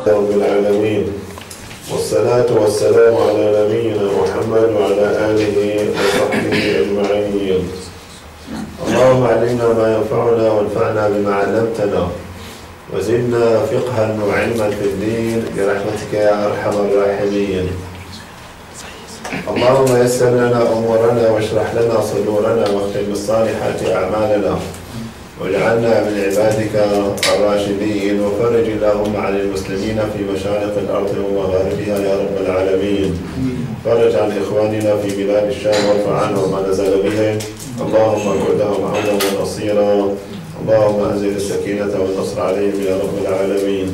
رب العالمين، والصلاة والسلام على نبينا محمد وعلى آله وصحبه أجمعين. اللهم علمنا ما ينفعنا وانفعنا بما علمتنا وزدنا فقها وعلما في الدين برحمتك يا أرحم الراحمين. اللهم يسر لنا أمورنا واشرح لنا صدورنا واختم بالصالحات أعمالنا واجعلنا من عبادك الراشدين، وفرج اللهم عن المسلمين في مشارق الأرض ومغاربها يا رب العالمين. فرج عن إخواننا في بلاد الشام وارفع عنهم ما نزل بهم، اللهم كن لهم عونا ونصيرا، اللهم أنزل السكينة والنصر عليهم يا رب العالمين.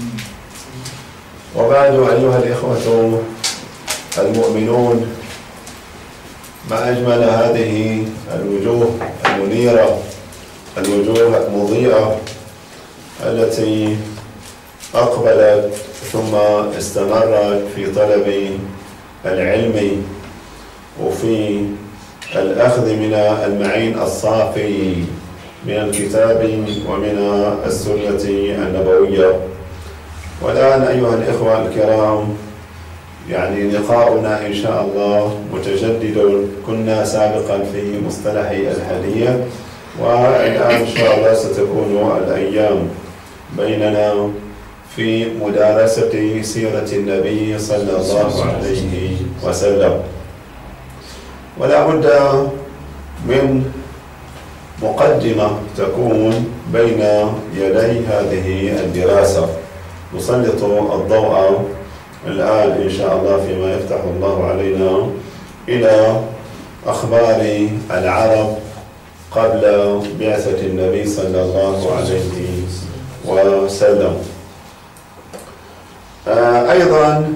وبعد أيها الإخوة المؤمنون، ما أجمل هذه الوجوه المنيرة، الوجوه المضيئة التي أقبلت ثم استمرت في طلب العلم وفي الأخذ من المعين الصافي من الكتاب ومن السنة النبوية. والآن أيها الإخوة الكرام، يعني لقاؤنا إن شاء الله متجدد. كنا سابقا في مصطلح الحديث، والآن إن شاء الله ستكون الأيام بيننا في مدارسة سيرة النبي صلى الله عليه وسلم. ولا بد من مقدمة تكون بين يدي هذه الدراسة، نسلط الضوء الآن إن شاء الله فيما يفتح الله علينا إلى أخبار العرب قبل بعثة النبي صلى الله عليه وسلم. أيضا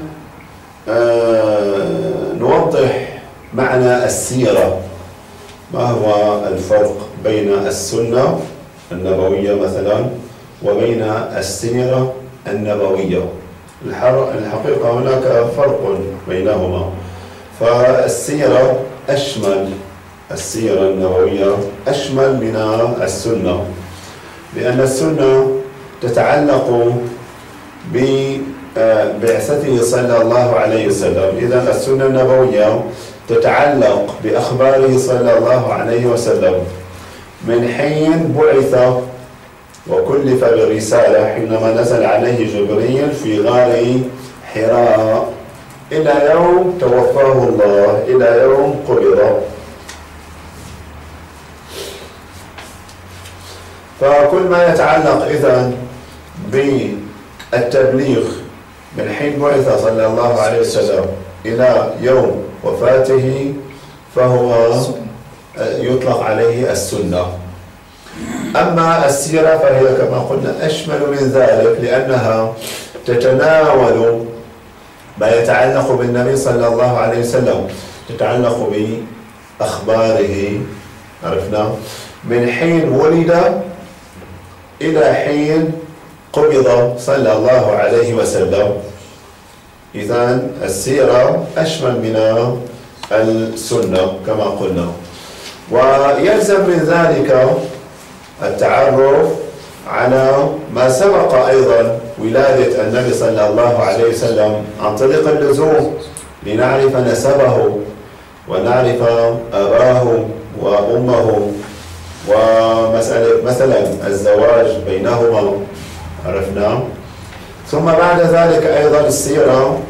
نوضح معنى السيرة. ما هو الفرق بين السنة النبوية مثلا وبين السيرة النبوية؟ الحقيقة هناك فرق بينهما. فالسيرة أشمل، السيرة النبوية أشمل من السنة، لأن السنة تتعلق ببعثته صلى الله عليه وسلم. إذن السنة النبوية تتعلق بأخباره صلى الله عليه وسلم من حين بعث وكلف بالرسالة، حينما نزل عليه جبريل في غار حراء، إلى يوم توفاه الله، إلى يوم قبض. فكل ما يتعلق إذن بالتبليغ من حين بعث صلى الله عليه وسلم إلى يوم وفاته فهو يطلق عليه السنة. أما السيرة فهي كما قلنا أشمل من ذلك، لأنها تتناول ما يتعلق بالنبي صلى الله عليه وسلم، تتعلق بأخباره، عرفنا، من حين ولد إلى حين قبض صلى الله عليه وسلم. إذن السيرة أشمل من السنة كما قلنا. ويلزم من ذلك التعرف على ما سبق أيضا ولادة النبي صلى الله عليه وسلم عن طريق اللزوم، لنعرف نسبه ونعرف أباه وأمه، ومسألة مثلا الزواج بينهما عرفنا. ثم بعد ذلك أيضا السيرة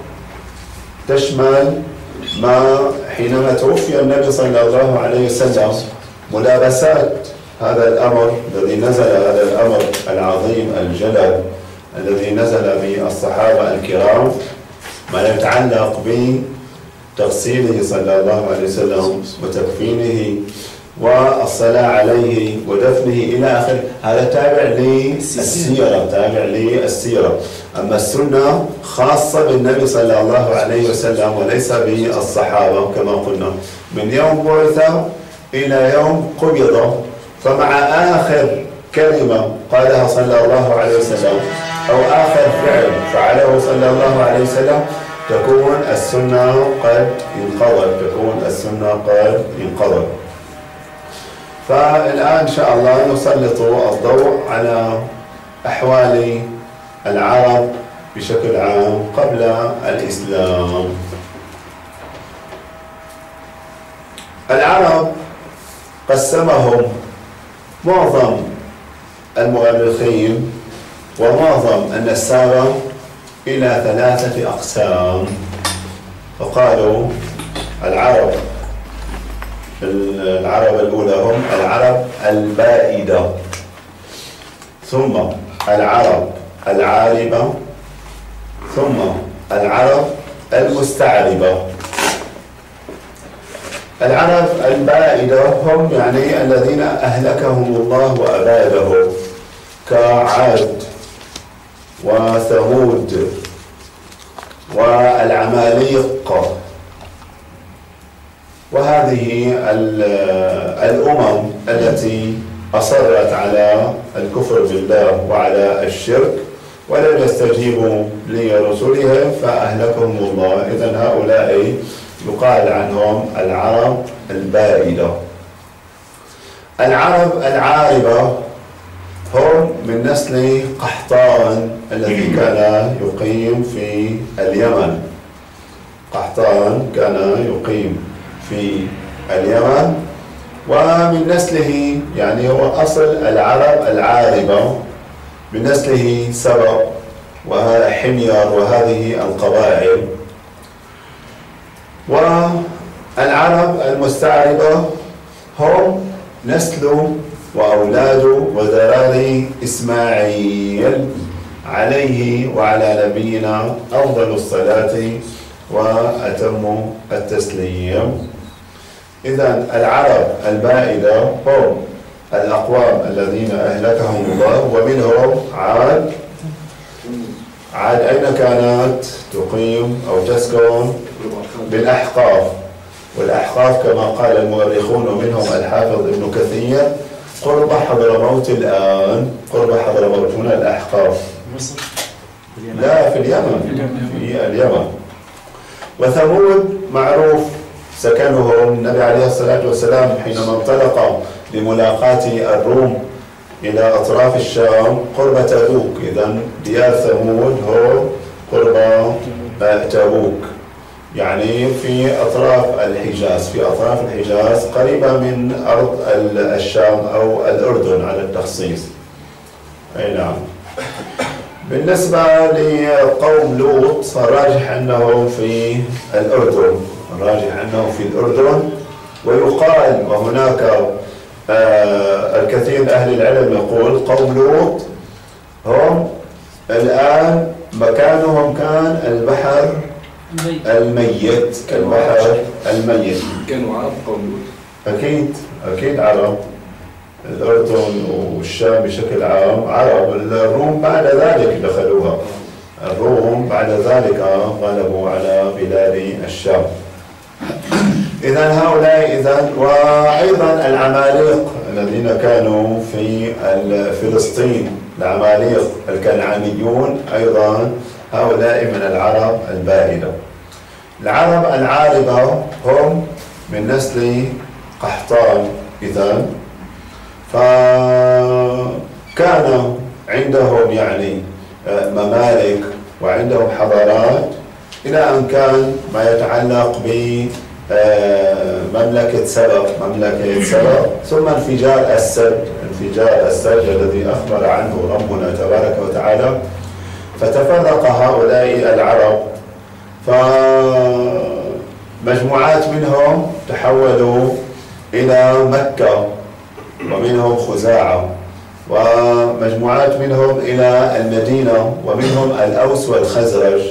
تشمل ما حينما توفي النبي صلى الله عليه وسلم، ملابسات هذا الأمر الذي نزل، هذا الأمر العظيم الجلل الذي نزل بالصحابة الكرام، ما يتعلق بتغسيله صلى الله عليه وسلم وتكفينه والصلاة عليه ودفنه إلى آخره. هذا تابع للسيرة، تابع للسيرة. أما السنة خاصة بالنبي صلى الله عليه وسلم وليس بالصحابة كما قلنا، من يوم بعث إلى يوم قبض. فمع آخر كلمة قالها صلى الله عليه وسلم أو آخر فعل فعله صلى الله عليه وسلم تكون السنة قد انقضت، تكون السنة قد انقضت. فالآن إن شاء الله نسلط الضوء على أحوال العرب بشكل عام قبل الإسلام. العرب قسمهم معظم المؤرخين ومعظم النسابة إلى 3 أقسام، فقالوا العرب الأولى هم العرب البائدة، ثم العرب العاربة، ثم العرب المستعربة. العرب البائدة هم يعني الذين أهلكهم الله وأبادهم، كعاد وثمود والعماليق، وهذه الأمم التي أصرت على الكفر بالله وعلى الشرك ولم يستجيبوا لرسلهم فأهلكهم الله. إذن هؤلاء يقال عنهم العرب البائدة. العرب العاربة هم من نسل قحطان الذي كان يقيم في اليمن. قحطان كان يقيم في اليمن، ومن نسله يعني هو أصل العرب العاربة، من نسله سبأ وحمير وهذه القبائل. والعرب المستعربة هم نسل وأولاد وذراري إسماعيل عليه وعلى نبينا أفضل الصلاة وأتم التسليم. إذن العرب البائدة هم الأقوام الذين أهلكهم الله، ومنهم عاد أين كانت تقيم أو تسكن؟ بالأحقاف. والأحقاف كما قال المؤرخون ومنهم الحافظ ابن كثير قرب حضرموت الآن، قرب حضرموت هنا الأحقاف. لا، في اليمن، في اليمن. وثمود معروف سكنهم النبي عليه الصلاة والسلام حينما انطلق لملاقاة الروم إلى أطراف الشام قرب تبوك. إذن ديار ثمود هو قرب تبوك، يعني في أطراف الحجاز، في أطراف الحجاز قريبة من أرض الشام أو الأردن على التخصيص. أي نعم. بالنسبة لقوم لوط فالراجح أنه في الأردن، الراجح أنه في الأردن. ويقال وهناك الكثير من أهل العلم يقول قوم لوط هم الآن مكانهم كان البحر الميت، البحر الميت. كانوا عرب قوم لوط؟ أكيد عرب. الأردن والشام بشكل عام عرب. الروم بعد ذلك دخلوها، الروم بعد ذلك غلبوا على بلاد الشام. إذن هؤلاء وأيضا العماليق الذين كانوا في فلسطين، العماليق الكنعانيون أيضا هؤلاء من العرب البائدة. العرب العاربة هم من نسل قحطان. إذن فكان عندهم يعني ممالك وعندهم حضارات، إلى أن كان ما يتعلق بمملكة سبأ، ثم انفجار السد الذي أخبر عنه ربنا تبارك وتعالى، فتفرق هؤلاء العرب، فمجموعات منهم تحولوا إلى مكة ومنهم خزاعة، ومجموعات منهم إلى المدينة ومنهم الأوس والخزرج.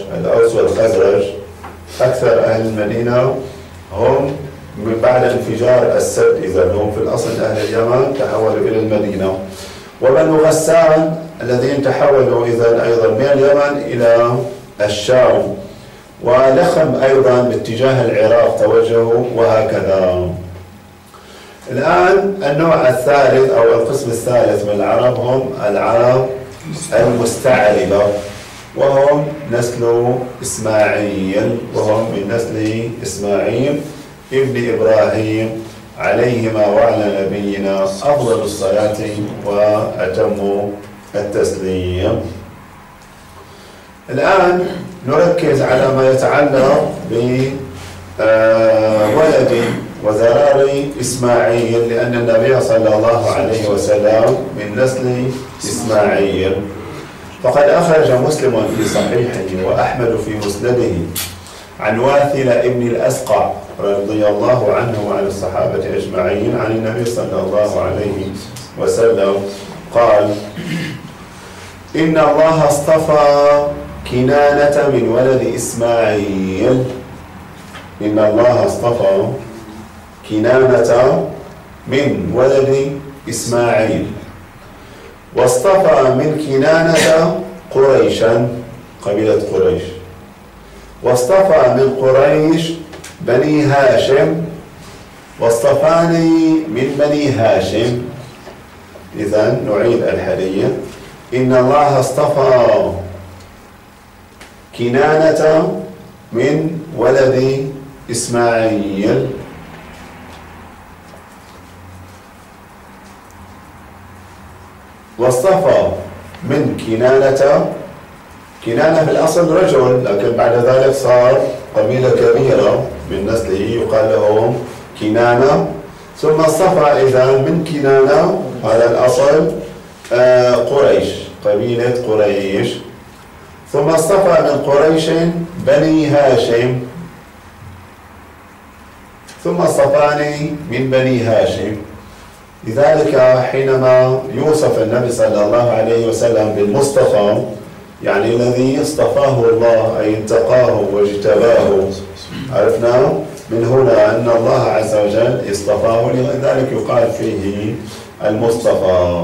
أكثر أهل المدينة هم من بعد انفجار السد، إذا هم في الأصل أهل اليمن تحولوا إلى المدينة. وبنو غسان الذين تحولوا إذا أيضا من اليمن إلى الشام، ولخم أيضا باتجاه العراق توجهوا، وهكذا. الآن النوع الثالث أو القسم الثالث من العرب هم العرب المستعربة، وهم نسل إسماعيل، وهم من نسل إسماعيل ابن إبراهيم عليهما وعلى نبينا أفضل الصلاة وأتم التسليم. الآن نركز على ما يتعلق بولد وذرار إسماعيل، لأن النبي صلى الله عليه وسلم من نسل إسماعيل. فقد أخرج مسلم في صحيحه وأحمد في مسنده عن واثل ابن الأسقع رضي الله عنه وعن الصحابة أجمعين عن النبي صلى الله عليه وسلم قال: إن الله اصطفى كنانة من ولد إسماعيل. إن الله اصطفى كنانة من ولد إسماعيل، واصطفى من كنانة قريشا، قبيلة قريش، واصطفى من قريش بني هاشم، واصطفاني من بني هاشم. إذن نعيد الحديث: إن الله اصطفى كنانة من ولد إسماعيل، واصطفى من كنانة في الأصل رجل، لكن بعد ذلك صار قبيلة كبيرة من نسله يقال لهم كنانة، ثم اصطفى إذا من كنانة على الأصل قريش، قبيلة قريش، ثم اصطفى من قريش بني هاشم، ثم اصطفاني من بني هاشم. لذلك حينما يوصف النبي صلى الله عليه وسلم بالمصطفى، يعني الذي اصطفاه الله أي انتقاه واجتباه، عرفنا من هنا أن الله عز وجل اصطفاه، لذلك يقال فيه المصطفى.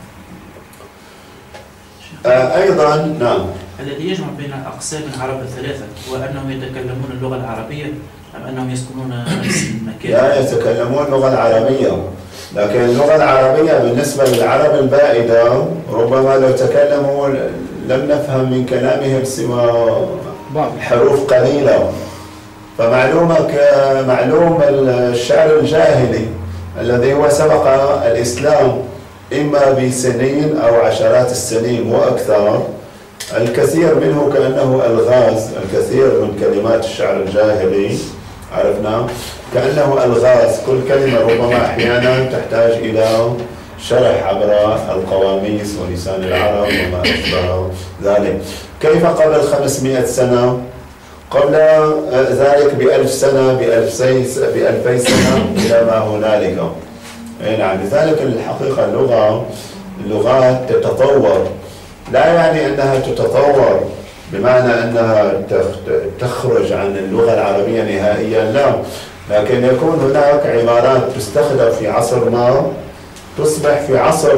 أيضا نعم، الذي يجمع بين أقسام العرب الثلاثة هو أنهم يتكلمون اللغة العربية أم أنهم يسكنون نفس المكان؟ لا يتكلمون اللغة العربية، لكن اللغة العربية بالنسبة للعرب البائدة ربما لو تكلموا لم نفهم من كلامهم سوى حروف قليلة. فمعلوم الشعر الجاهلي الذي هو سبق الإسلام إما بسنين أو عشرات السنين وأكثر، الكثير منه كأنه ألغاز، الكثير من كلمات الشعر الجاهلي عرفنا كأنه ألغاز، كل كلمة ربما أحيانا تحتاج إلى شرح عبر القواميس ولسان العرب وما أشبه ذلك. كيف قبل 500 سنة؟ قبل ذلك ب1000 سنة، ب2000 سنة إلى ما هنالك. نعم، لذلك الحقيقة اللغات تتطور، لا يعني أنها تتطور بمعنى أنها تخرج عن اللغة العربية نهائيا، لا، لكن يكون هناك عبارات تستخدم في عصر ما تصبح في عصر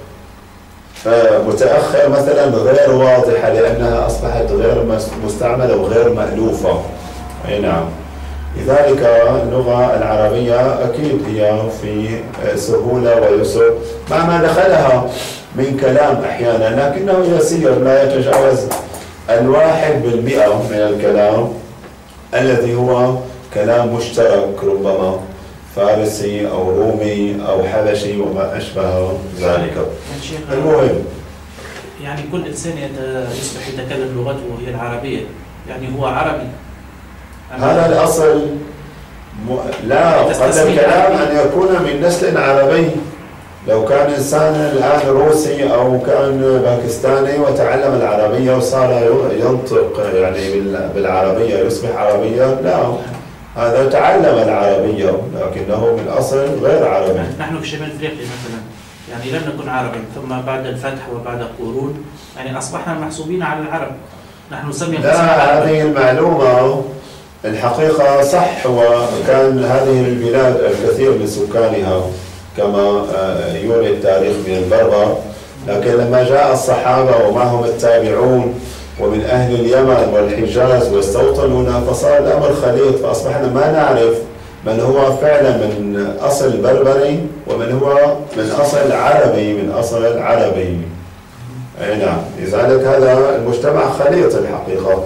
متأخر مثلا غير واضحة لأنها أصبحت غير مستعملة وغير مألوفة. أي نعم، لذلك اللغة العربية أكيد هي في سهولة ويسر مع ما دخلها من كلام أحيانا، لكنه يسير لا يتجاوز 1% من الكلام الذي هو كلام مشترك، ربما فارسي أو رومي أو حبشي وما أشبه ذلك. المهم يعني كل إنسان يصبح يتكلم لغته وهي العربية، يعني هو عربي. هذا الأصل لا، قد الكلام أن يكون من نسل عربي. لو كان إنسان الآن روسي أو كان باكستاني وتعلم العربية وصار ينطق يعني بالعربية يصبح عربيا، لا، هذا تعلم العربية لكنه من أصل غير عربي. نحن في شمال أفريقيا مثلا يعني لم نكن عربا، ثم بعد الفتح وبعد قرون يعني أصبحنا محسوبين على العرب. نحن نسمي لا، هذه المعلومة الحقيقة صح، وكان هذه البلاد الكثير من سكانها كما يوري التاريخ من البربر، لكن لما جاء الصحابة ومعهم التابعون ومن أهل اليمن والحجاز واستوطنونا فصار الأمر خليط، فأصبحنا ما نعرف من هو فعلا من أصل بربري ومن هو من أصل عربي من أصل عربي. أي نعم، لذلك هذا المجتمع خليط الحقيقة.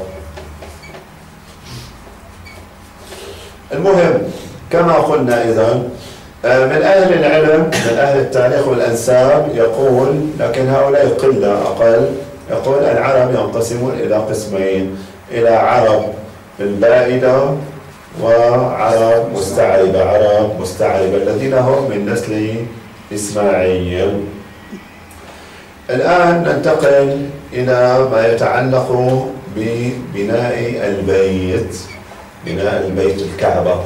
المهم كما قلنا إذن من أهل العلم من أهل التاريخ والأنساب يقول، لكن هؤلاء قلة أقل، يقول العرب ينقسمون إلى قسمين، إلى عرب البائدة وعرب مستعربة. عرب مستعربة الذين هم من نسل إسماعيل. الآن ننتقل إلى ما يتعلق ببناء البيت، بناء البيت الكعبة.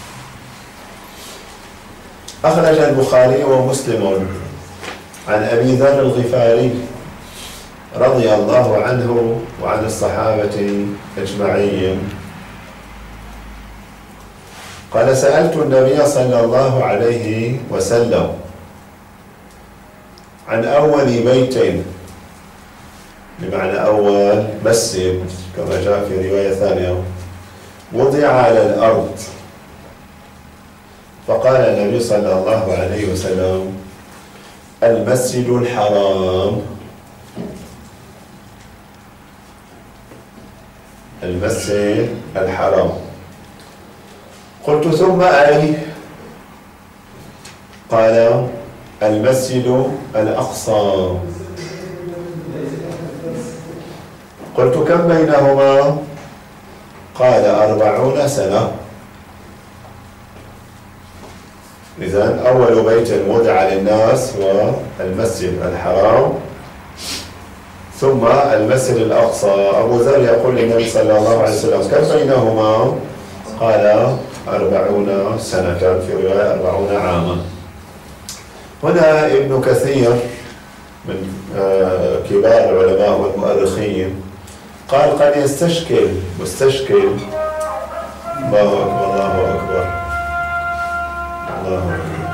أخرج البخاري ومسلم عن أبي ذر الغفاري رضي الله عنه وعن الصحابة أجمعين قال: سألت النبي صلى الله عليه وسلم عن أول بيت، بمعنى أول مسجد كما جاء في رواية ثانية، وضع على الأرض. فقال النبي صلى الله عليه وسلم: المسجد الحرام. المسجد الحرام. قلت: ثم أي؟ قال: المسجد الأقصى. قلت: كم بينهما؟ قال: 40 سنة. إذن أول بيت وضع للناس هو المسجد الحرام، ثم المسجد الأقصى. أبو ذر يقول للنبي صلى الله عليه وسلم: كم بينهما؟ قال: 40 سنة، في رواية 40 عاما. هنا ابن كثير من كبار العلماء والمؤرخين قال: قد يستشكل مستشكل. الله أكبر، الله أكبر، الله أكبر.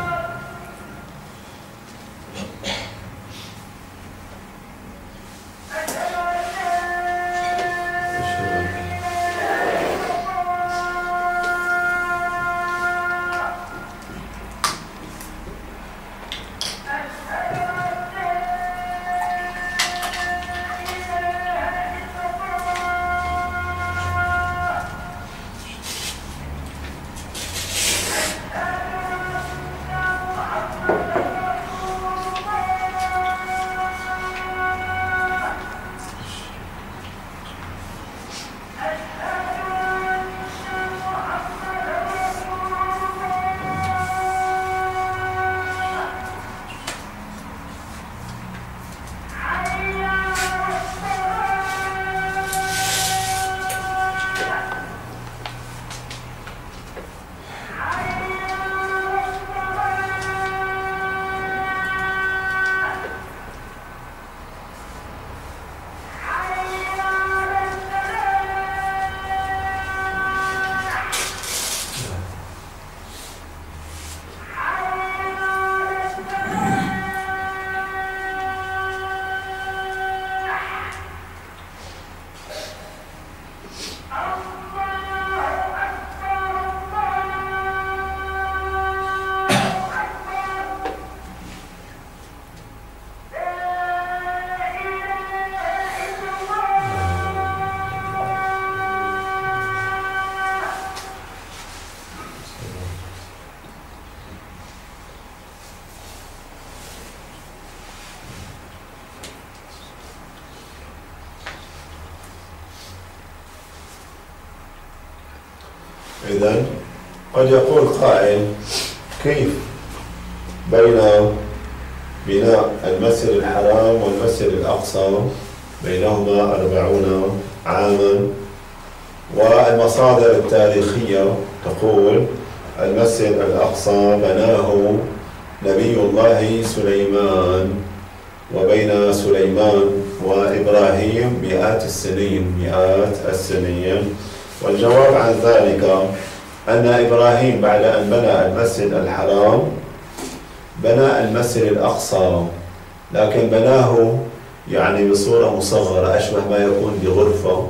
إذن قد يقول قائل: كيف بين بناء المسجد الحرام والمسجد الأقصى بينهما 40 عاما؟ والمصادر التاريخية تقول: المسجد الأقصى بناه نبي الله سليمان، وبين سليمان وإبراهيم مئات السنين. والجواب عن ذلك أن إبراهيم بعد أن بنى المسجد الحرام بنى المسجد الأقصى، لكن بناه يعني بصورة مصغرة، أشبه ما يكون بغرفة،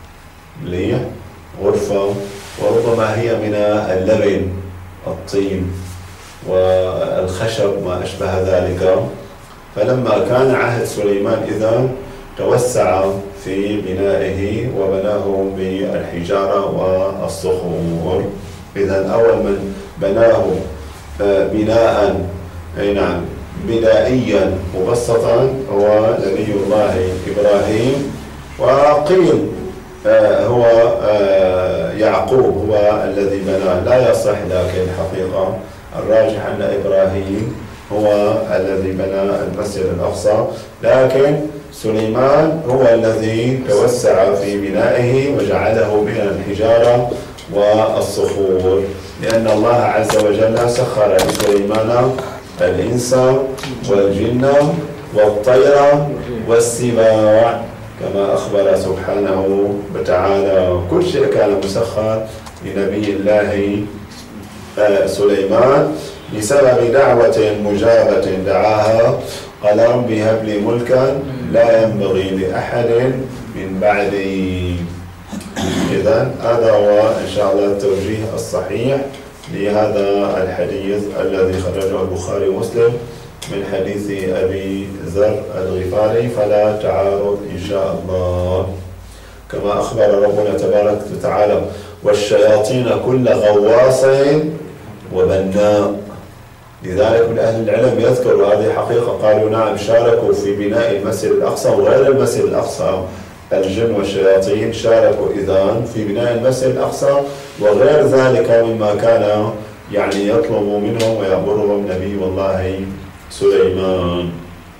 غرفة، وربما هي من اللبن، الطين والخشب ما أشبه ذلك. فلما كان عهد سليمان إذا توسع في بنائه وبناه بالحجارة والصخور. إذن أول من بناه بناء بدائيا مبسطا هو نبي الله إبراهيم، وقيل هو يعقوب هو الذي بناه، لا يصح، لكن الحقيقة الراجح أن إبراهيم هو الذي بنى المسجد الأقصى، لكن سليمان هو الذي توسع في بنائه وجعله من الحجارة والصخور، لأن الله عز وجل سخر لسليمان الإنس والجن والطير والسباع، كما أخبر سبحانه وتعالى. كل شيء كان مسخر لنبي الله سليمان بسبب دعوة مجابة دعاها، قال رب هب لي ملكا لا ينبغي لأحد من بعدي. إذن هذا هو إن شاء الله التوجيه الصحيح لهذا الحديث الذي خرجه البخاري ومسلم من حديث أبي ذر الغفاري، فلا تعارض إن شاء الله. كما أخبر ربنا تبارك وتعالى والشياطين كل غواص وبناء. لذلك من أهل العلم يذكروا هذه حقيقة، قالوا نعم شاركوا في بناء المسجد الأقصى وغير المسجد الأقصى، الجن والشياطين شاركوا إذن في بناء المسجد الأقصى وغير ذلك مما كان يعني يطلب منهم ويأمرهم نبي الله سليمان.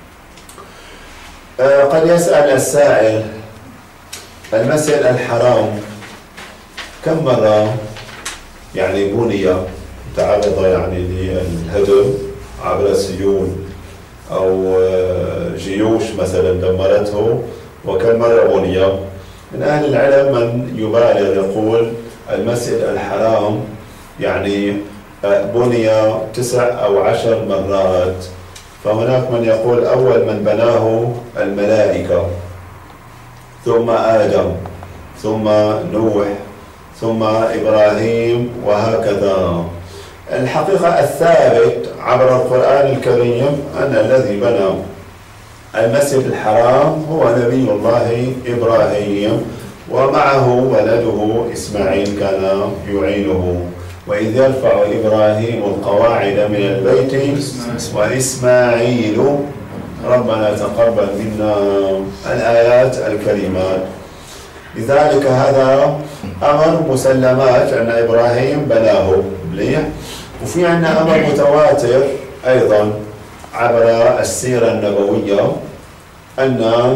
قد يسأل السائل المسجد الحرام كم مرة يعني بني، تعرض يعني للهدم عبر السيول أو جيوش مثلا دمرته، وكم مرة بني؟ من أهل العلم من يبالغ يقول المسجد الحرام يعني بني 9 أو 10 مرات، فهناك من يقول أول من بناه الملائكة، ثم آدم، ثم نوح، ثم إبراهيم، وهكذا. الحقيقة الثابت عبر القرآن الكريم أن الذي بنى المسجد الحرام هو نبي الله إبراهيم، ومعه ولده إسماعيل كان يعينه، وإذ يرفع إبراهيم القواعد من البيت وإسماعيل ربنا تقبل منا، الآيات الكريمات. لذلك هذا أمر مسلمات أن إبراهيم بناه مليح. وفي عندنا أمر متواتر أيضا عبر السيرة النبوية أن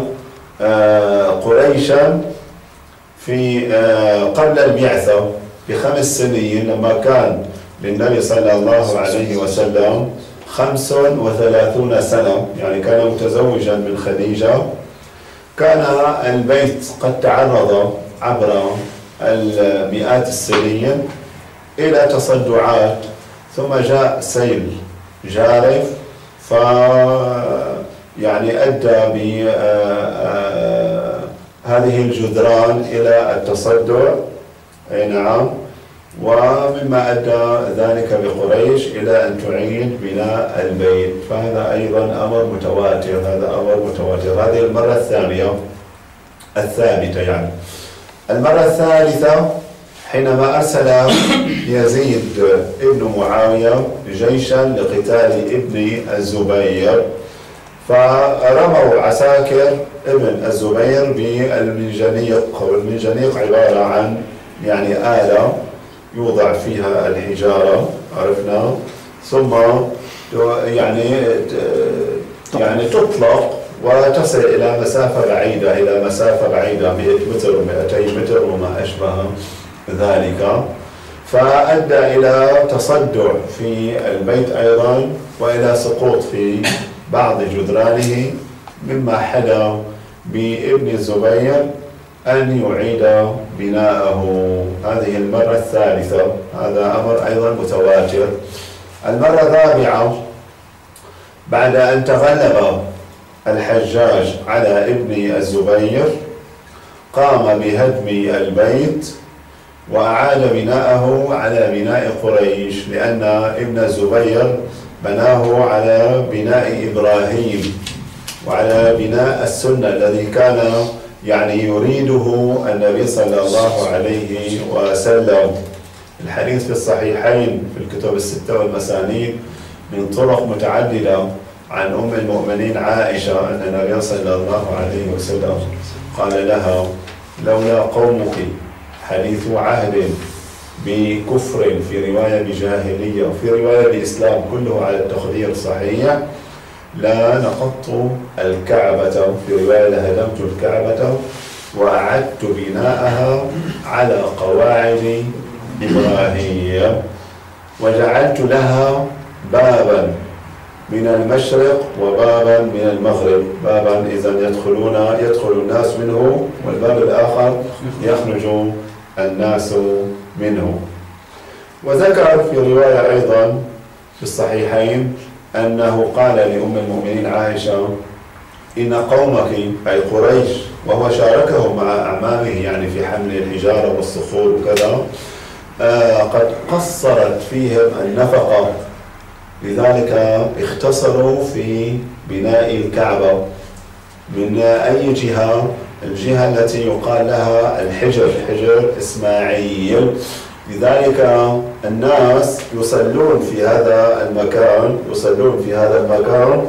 قريشا في قبل البعثة ب5 سنين لما كان للنبي صلى الله عليه وسلم 35 سنة، يعني كان متزوجا من خديجة، كان البيت قد تعرض عبر المئات السنين إلى تصدعات، ثم جاء سيل جارف يعني أدى بهذه الجدران إلى التصدع، أي نعم، ومما أدى ذلك بقريش إلى أن تعيد بناء البيت، فهذا أيضا أمر متواتر، هذا أمر متواتر. هذه المرة الثانية الثابتة. يعني المرة الثالثة حينما أرسل يزيد ابن معاوية جيشا لقتال ابن الزبير، فرموا عساكر ابن الزبير بالمنجنيق، والمنجنيق عبارة عن يعني آلة يوضع فيها الحجارة، عرفنا، ثم يعني تطلق وتصل إلى مسافة بعيدة، إلى مسافة بعيدة 100 متر و200 متر وما أشبه ذلك، فأدى إلى تصدع في البيت أيضا وإلى سقوط في بعض جدرانه، مما حدا بابن الزبير أن يعيد بناءه. هذه المرة الثالثة، هذا أمر أيضا متواتر. المرة الرابعة بعد أن تغلب الحجاج على ابن الزبير قام بهدم البيت وأعاد بناءه على بناء قريش، لأن ابن الزبير بناه على بناء إبراهيم وعلى بناء السنة الذي كان يعني يريده النبي صلى الله عليه وسلم. الحديث في الصحيحين في الكتب 6 والمسانيد من طرق متعددة عن أم المؤمنين عائشة أن النبي صلى الله عليه وسلم قال لها: لولا قومك حديث عهد بكفر، في رواية بجاهلية وفي رواية بإسلام، كله على التقدير صحيح، لا نقضت الكعبة، في رواية لهدمت الكعبة وأعدت بناءها على قواعد إبراهيم، وجعلت لها بابا من المشرق وبابا من المغرب، بابا إذا يدخل الناس منه، والباب الآخر يخرج الناس منه. وذكر في رواية أيضا في الصحيحين أنه قال لأم المؤمنين عائشة: إن قومك أي قريش، وهو شاركهم مع أعمامه يعني في حمل الحجارة والصخور وكذا، قد قصرت فيهم النفقة، لذلك اختصروا في بناء الكعبة. من أي جهة؟ الجهة التي يقال لها الحجر، حجر إسماعيل. لذلك الناس يصلون في هذا المكان،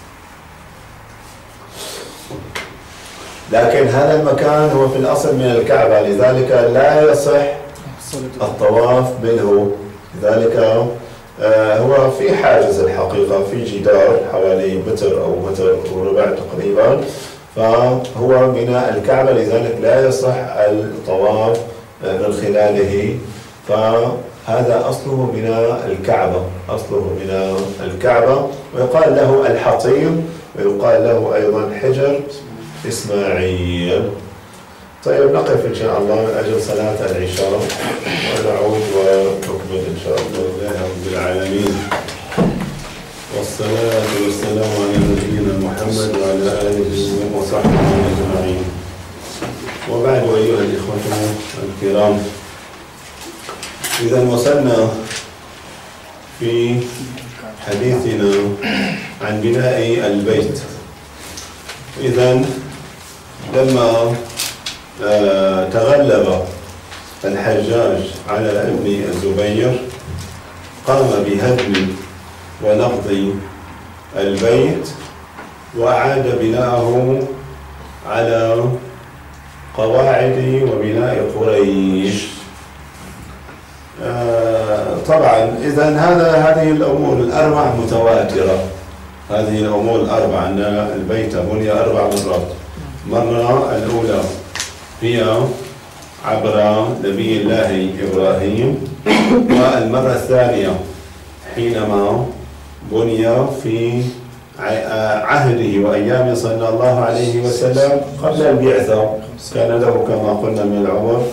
لكن هذا المكان هو في الأصل من الكعبة، لذلك لا يصح الطواف منه. لذلك هو في حاجز الحقيقة، في جدار حوالي متر أو متر وربع تقريبا، فهو من الكعبة، لذلك لا يصح الطواف من خلاله. فهذا أصله من الكعبة، ويقال له الحطيم، ويقال له أيضا حجر إسماعيل. طيب، نقف إن شاء الله من أجل صلاة العشاء ونعود ونكمل إن شاء الله. لله رب العالمين، والصلاة والسلام على نبينا محمد وعلى آله وصحبه أجمعين. وبعد، أيها الإخوة الكرام، إذا وصلنا في حديثنا عن بناء البيت. إذا لما تغلب الحجاج على ابن الزبير، قام بهدم ونقض البيت، وأعاد بناءه على قواعد وبناء قريش. طبعا إذا هذه الأمور الأربع متواترة، هذه الأمور الأربع، أن البيت بني 4 مرات. مرة الأولى هي عبر نبي الله إبراهيم، والمرة الثانية حينما بني في عهده وأيام صلى الله عليه وسلم قبل البعثة، كان له كما قلنا من العمر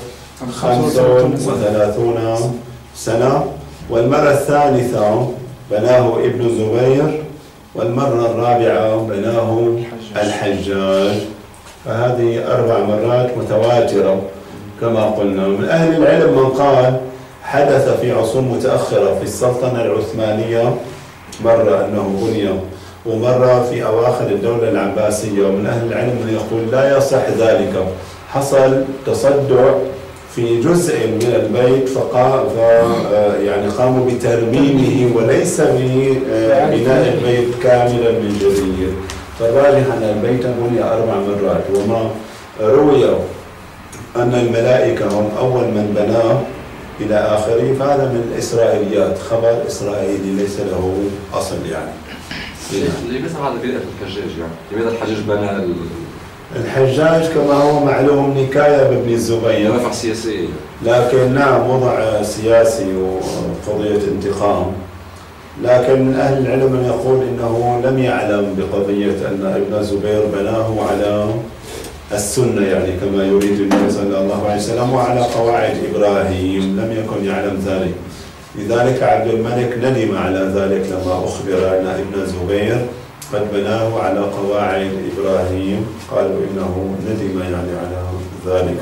35 سنة. والمرة الثالثة بناه ابن الزبير، والمرة الرابعة بناه الحجاج. فهذه 4 مرات متواترة كما قلنا. من أهل العلم من قال حدث في عصور متأخرة في السلطنة العثمانية مرة أنه بني، ومرة في أواخر الدولة العباسية. ومن أهل العلم من يقول لا يصح ذلك، حصل تصدع في جزء من البيت يعني قاموا بترميمه وليس ببناء البيت كاملا من جديد. فالراجح أن البيت بني 4 مرات. وما روي أن الملائكة هم أول من بناه إلى آخره، فهذا من الإسرائيليات، خبر إسرائيلي ليس له أصل يعني. لماذا هذا بدأت الحجاج يعني؟ لماذا الحجاج بنى الحجاج كما هو معلوم نكاية بابن الزبير، منافع سياسية، لكن نعم وضع سياسي وقضية انتقام. لكن أهل العلم من يقول إنه لم يعلم بقضية أن ابن الزبير بناه على السنة يعني كما يريد النبي صلى الله عليه وسلم وعلى قواعد إبراهيم، لم يكن يعلم ذلك. لذلك عبد الملك ندم على ذلك لما أخبر أن ابن الزبير قد بناه على قواعد إبراهيم، قالوا إنه ندم يعني على ذلك.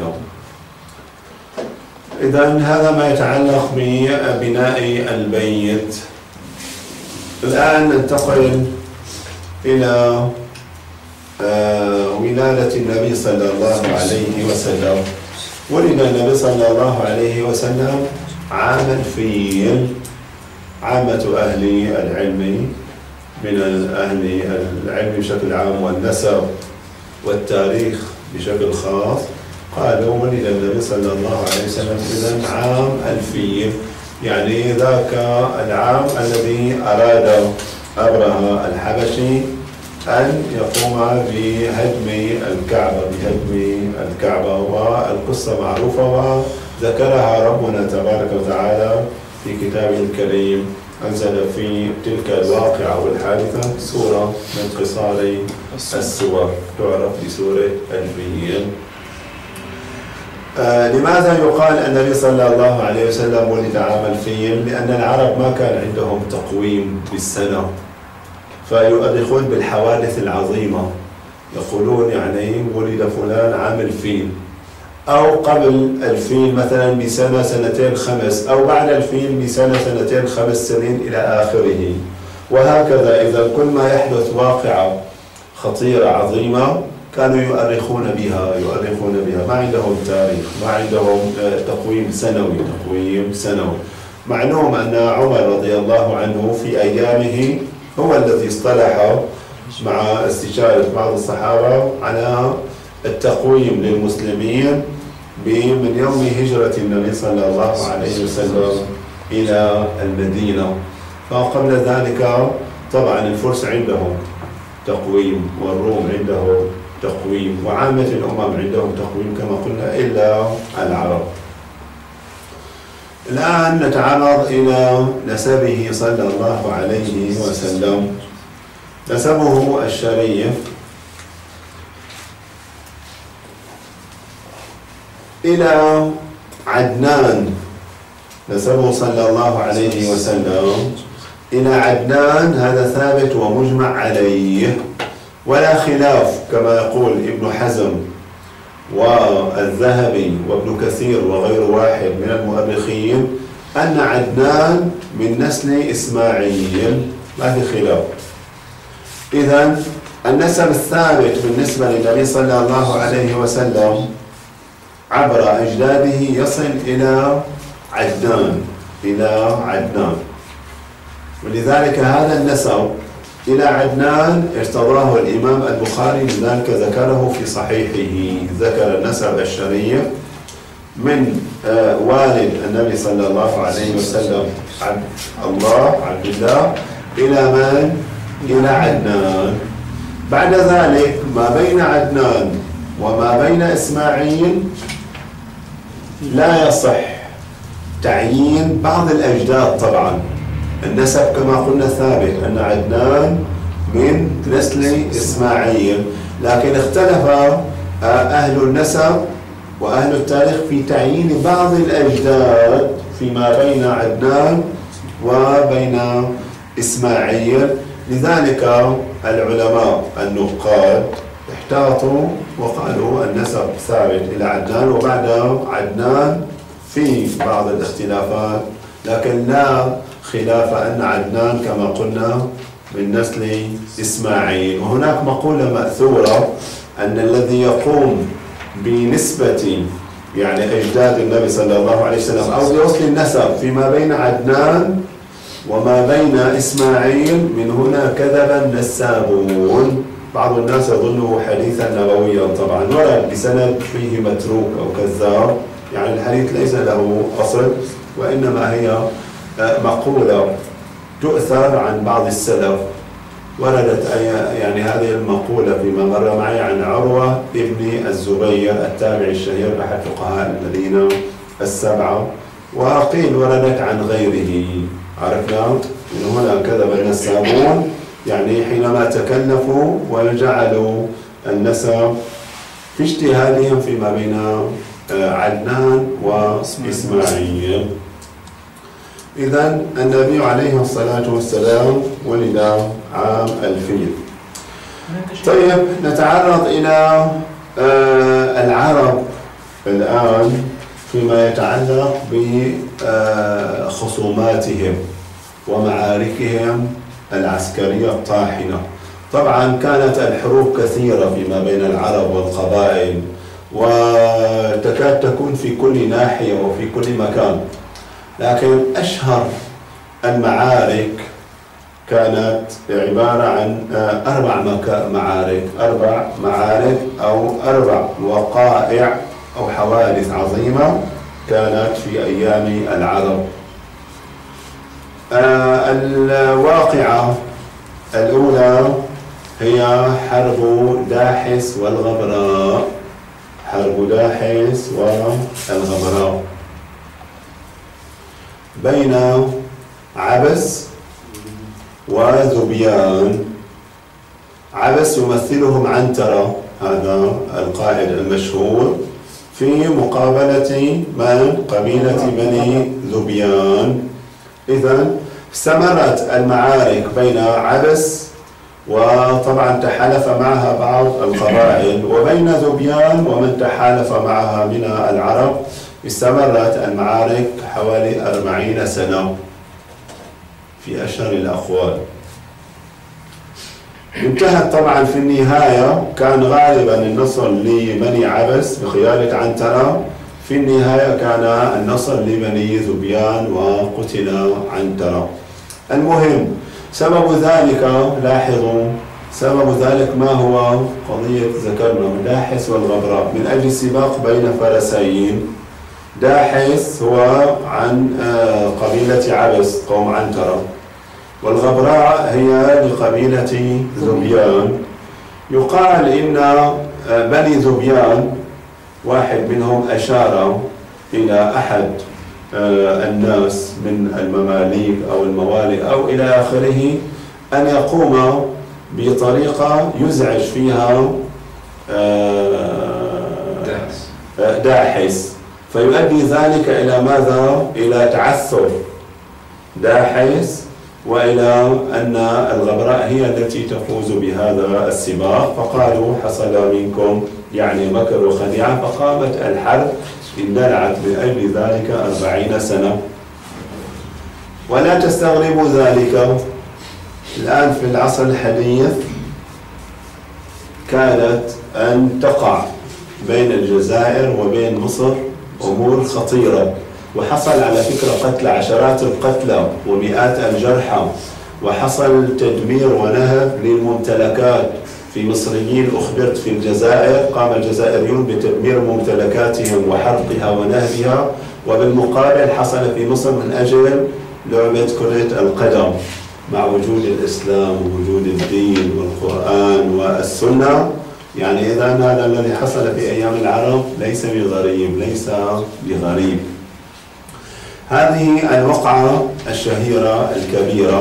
إذن هذا ما يتعلق ببناء البيت. الآن ننتقل إلى ولادة النبي صلى الله عليه وسلم. ولد النبي صلى الله عليه وسلم عام الفيل. عامة أهل العلم من أهل العلم بشكل عام والنسب والتاريخ بشكل خاص قالوا ولد النبي صلى الله عليه وسلم إذن عام 2000، يعني ذاك العام الذي أراد أبرهة الحبشي أن يقوم بهدم الكعبة، والقصة معروفة وذكرها ربنا تبارك وتعالى في كتابه الكريم. أنزل في تلك الواقعة والحادثة سورة من قصار السور تعرف بسورة الفيل. لماذا يقال النبي صلى الله عليه وسلم ولد عام الفيل؟ لأن العرب ما كان عندهم تقويم بالسنة، فيؤرخون بالحوادث العظيمة، يقولون يعني ولد فلان عام الفيل، أو قبل الفيل مثلا بسنة سنتين خمس، أو بعد الفيل بسنة سنتين 5 سنين إلى آخره، وهكذا. إذا كل ما يحدث واقعة خطيرة عظيمة كانوا يؤرخون بها، ما عندهم تاريخ، ما عندهم تقويم سنوي. معلوم أن عمر رضي الله عنه في أيامه هو الذي اصطلح مع استشارة بعض الصحابة على التقويم للمسلمين من يوم هجرة النبي صلى الله عليه وسلم إلى المدينة. فقبل ذلك طبعا الفرس عندهم تقويم، والروم عندهم تقويم، وعامة الأمم عندهم تقويم كما قلنا إلا العرب. الآن نتعرض إلى نسبه صلى الله عليه وسلم. نسبه الشريف إلى عدنان، نسبه صلى الله عليه وسلم إلى عدنان، هذا ثابت ومجمع عليه ولا خلاف، كما يقول ابن حزم والذهبي وابن كثير وغير واحد من المؤرخين أن عدنان من نسل إسماعيل، ما في خلاف. إذن النسب الثابت بالنسبة للنبي صلى الله عليه وسلم عبر أجداده يصل إلى عدنان، ولذلك هذا النسب إلى عدنان ارتضاه الإمام البخاري، لذلك ذكره في صحيحه، ذكر النسب الشريف من والد النبي صلى الله عليه وسلم عبد الله إلى من؟ إلى عدنان. بعد ذلك ما بين عدنان وما بين إسماعيل لا يصح تعيين بعض الأجداد. طبعا النسب كما قلنا ثابت أن عدنان من نسل إسماعيل، لكن اختلف أهل النسب وأهل التاريخ في تعيين بعض الأجداد فيما بين عدنان وبين إسماعيل. لذلك العلماء النقاد احتاطوا وقالوا النسب ثابت إلى عدنان، وبعد عدنان في بعض الاختلافات، لكن لا خلاف أن عدنان كما قلنا من نسل إسماعيل. وهناك مقولة مأثورة أن الذي يقوم بنسبة يعني أجداد النبي صلى الله عليه وسلم أو بوصل النسب فيما بين عدنان وما بين إسماعيل، من هنا كذب النسابون. بعض الناس يظنه حديثا نبويا، طبعا ورد بسند فيه متروك أو كذاب، يعني الحديث ليس له أصل، وإنما هي مقولة تؤثر عن بعض السلف. وردت يعني هذه المقولة فيما مر معي عن عروة ابن الزبير التابعي الشهير أحد فقهاء المدينة السبعة، وقيل وردت عن غيره. عرفنا من هنا كذب النسابون، يعني حينما تكلفوا وجعلوا النسب في اجتهادهم فيما بين عدنان وإسماعيل. إذن النبي عليه الصلاة والسلام ولد عام 2000. طيب نتعرض إلى العرب الآن فيما يتعلق بخصوماتهم ومعاركهم العسكرية الطاحنة. طبعا كانت الحروب كثيرة فيما بين العرب والقبائل، وتكاد تكون في كل ناحية وفي كل مكان، لكن أشهر المعارك كانت عبارة عن 4 معارك أو 4 وقائع أو حوادث عظيمة كانت في أيام العرب. الواقعة الأولى هي حرب داحس والغبراء. حرب داحس والغبراء بين عبس وذبيان. عبس يمثلهم عنترة، هذا القائد المشهور، في مقابلة من؟ قبيلة بني ذبيان. إذن استمرت المعارك بين عبس، وطبعا تحالف معها بعض القبائل، وبين ذبيان ومن تحالف معها من العرب. استمرت المعارك حوالي 40 سنة في أشهر الأقوال. انتهت طبعا في النهاية، كان غالبا النصر لبني عبس بقيادة عنترة، في النهاية كان النصر لبني ذبيان وقتل عنترة. المهم سبب ذلك، لاحظوا سبب ذلك ما هو؟ قضية ذكرنا داحس والغبراء، من أجل سباق بين فرسين. داحس هو عن قبيلة عبس قوم عنترة، والغبراء هي لقبيلة ذبيان. يقال إن بني ذبيان واحد منهم أشار إلى أحد الناس من المماليك أو الموالي أو إلى آخره أن يقوم بطريقة يزعج فيها داحس، فيؤدي ذلك إلى ماذا؟ إلى تعثر داحس، وإلى أن الغبراء هي التي تفوز بهذا السباق. فقالوا حصل منكم يعني مكر وخديعة، فقامت الحرب اندلعت من أجل ذلك 40 سنة. ولا تستغربوا ذلك، الآن في العصر الحديث كانت أن تقع بين الجزائر وبين مصر أمور خطيرة، وحصل على فكرة قتل، عشرات القتلى ومئات الجرحى، وحصل تدمير ونهب للممتلكات. في مصريين أخبرت في الجزائر قام الجزائريون بتدمير ممتلكاتهم وحرقها ونهبها، وبالمقابل حصل في مصر من أجل لعبة كرة القدم مع وجود الإسلام ووجود الدين والقرآن والسنة. يعني إذا هذا الذي حصل في أيام العرب ليس بغريب، ليس بغريب. هذه الوقعة الشهيرة الكبيرة.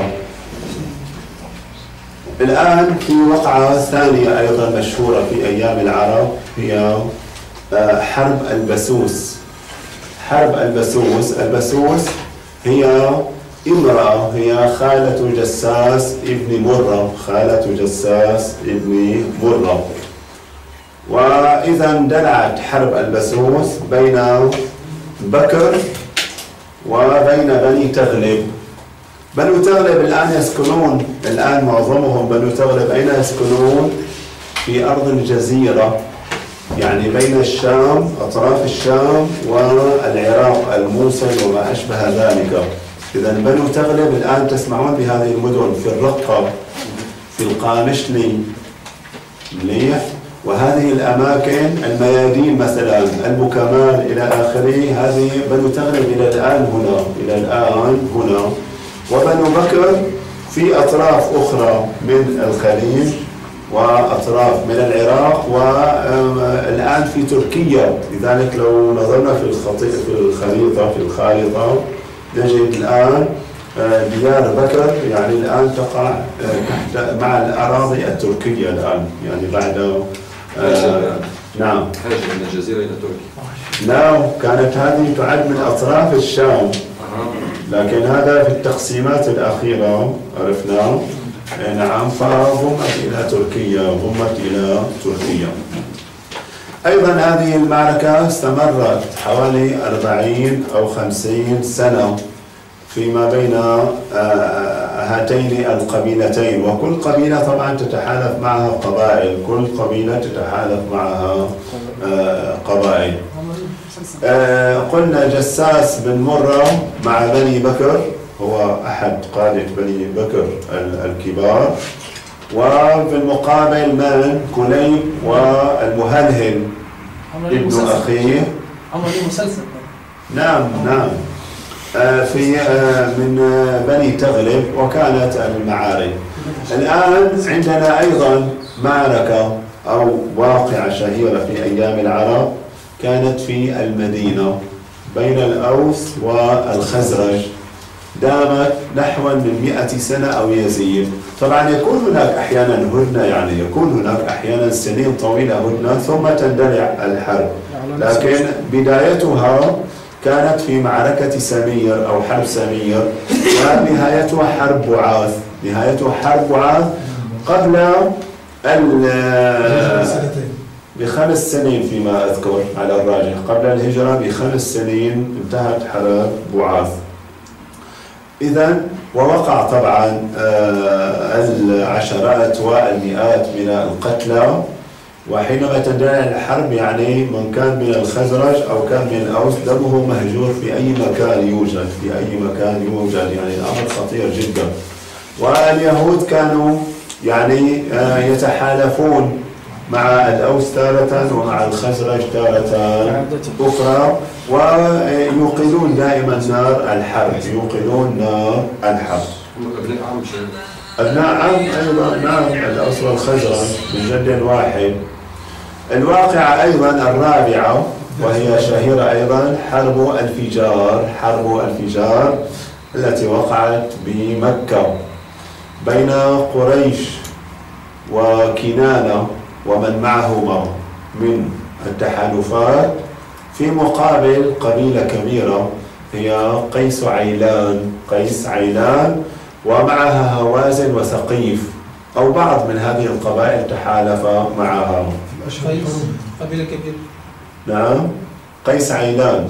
الآن في وقعة ثانية أيضا مشهورة في أيام العرب، هي حرب البسوس. حرب البسوس، البسوس هي امرأة، هي خالة جساس ابن مرة، خالة جساس ابن مرة. وإذا اندلعت حرب البسوس بين بكر وبين بني تغلب. بنو تغلب الآن يسكنون، الآن معظمهم بنو تغلب أين يسكنون؟ في أرض الجزيرة، يعني بين الشام، أطراف الشام والعراق، الموصل وما أشبه ذلك. إذا بنو تغلب الآن تسمعون بهذه المدن، في الرقة، في القامشلي، مليح، وهذه الأماكن، الميادين مثلا، البوكمال إلى آخره، هذه بنو تغلب إلى الآن هنا، إلى الآن هنا. وبنو بكر في أطراف أخرى من الخليج وأطراف من العراق، والآن في تركيا. لذلك لو نظرنا في الخريطة نجد الآن ديار بكر يعني الآن تقع تحت مع الأراضي التركية الآن، يعني بعد نعم حاجة من الجزيرة إلى تركيا. لا، كانت هذه تعد من أطراف الشام، لكن هذا في التقسيمات الأخيرة عرفنا. نعم، فضمت إلى تركيا، ضمت إلى تركيا. أيضا هذه المعركة استمرت حوالي 40 أو 50 سنة فيما بين هاتين القبيلتين، وكل قبيلة طبعا تتحالف معها قبائل، كل قبيلة تتحالف معها قبائل. قلنا جساس بن مرة مع بني بكر هو أحد قادة بني بكر الكبار. وفي المقابل من كليب والمهلهل ابن أخيه. عمر ليه مسلسل. نعم في من بني تغلب، وكانت المعارك. الآن عندنا أيضا معركة أو واقعة شهيرة في أيام العرب كانت في المدينة بين الأوس والخزرج، دامت نحو من 100 سنة أو يزيد. طبعا يكون هناك أحيانا هدنة، يعني يكون هناك أحيانا سنين طويلة هدنة ثم تندلع الحرب، لكن بدايتها كانت في معركة سمير أو حرب سمير، ونهايتها حرب بعاث. نهايتها حرب بعاث قبل ب5 سنين فيما أذكر على الراجح، قبل الهجرة ب5 سنين انتهت حرب بعاث. إذا ووقع طبعا العشرات والمئات من القتلى. وحينما تندلع الحرب يعني من كان من الخزرج أو كان من الأوس دمه مهجور في أي مكان يوجد، يعني الأمر خطير جدا. واليهود كانوا يعني يتحالفون مع الأوس تارة ومع الخزرج تارة أخرى، ويوقدون دائما نار الحرب، أبناء عم أيضا. نعم، الأوس والخزرج من جد واحد. الواقعة أيضا الرابعة وهي شهيرة أيضا حرب الفجار التي وقعت بمكة بين قريش وكنانة ومن معهما من التحالفات، في مقابل قبيلة كبيرة هي قيس عيلان ومعها هوازن وثقيف، أو بعض من هذه القبائل تحالف معها. قبيلة كبيرة. نعم، قيس عيلان.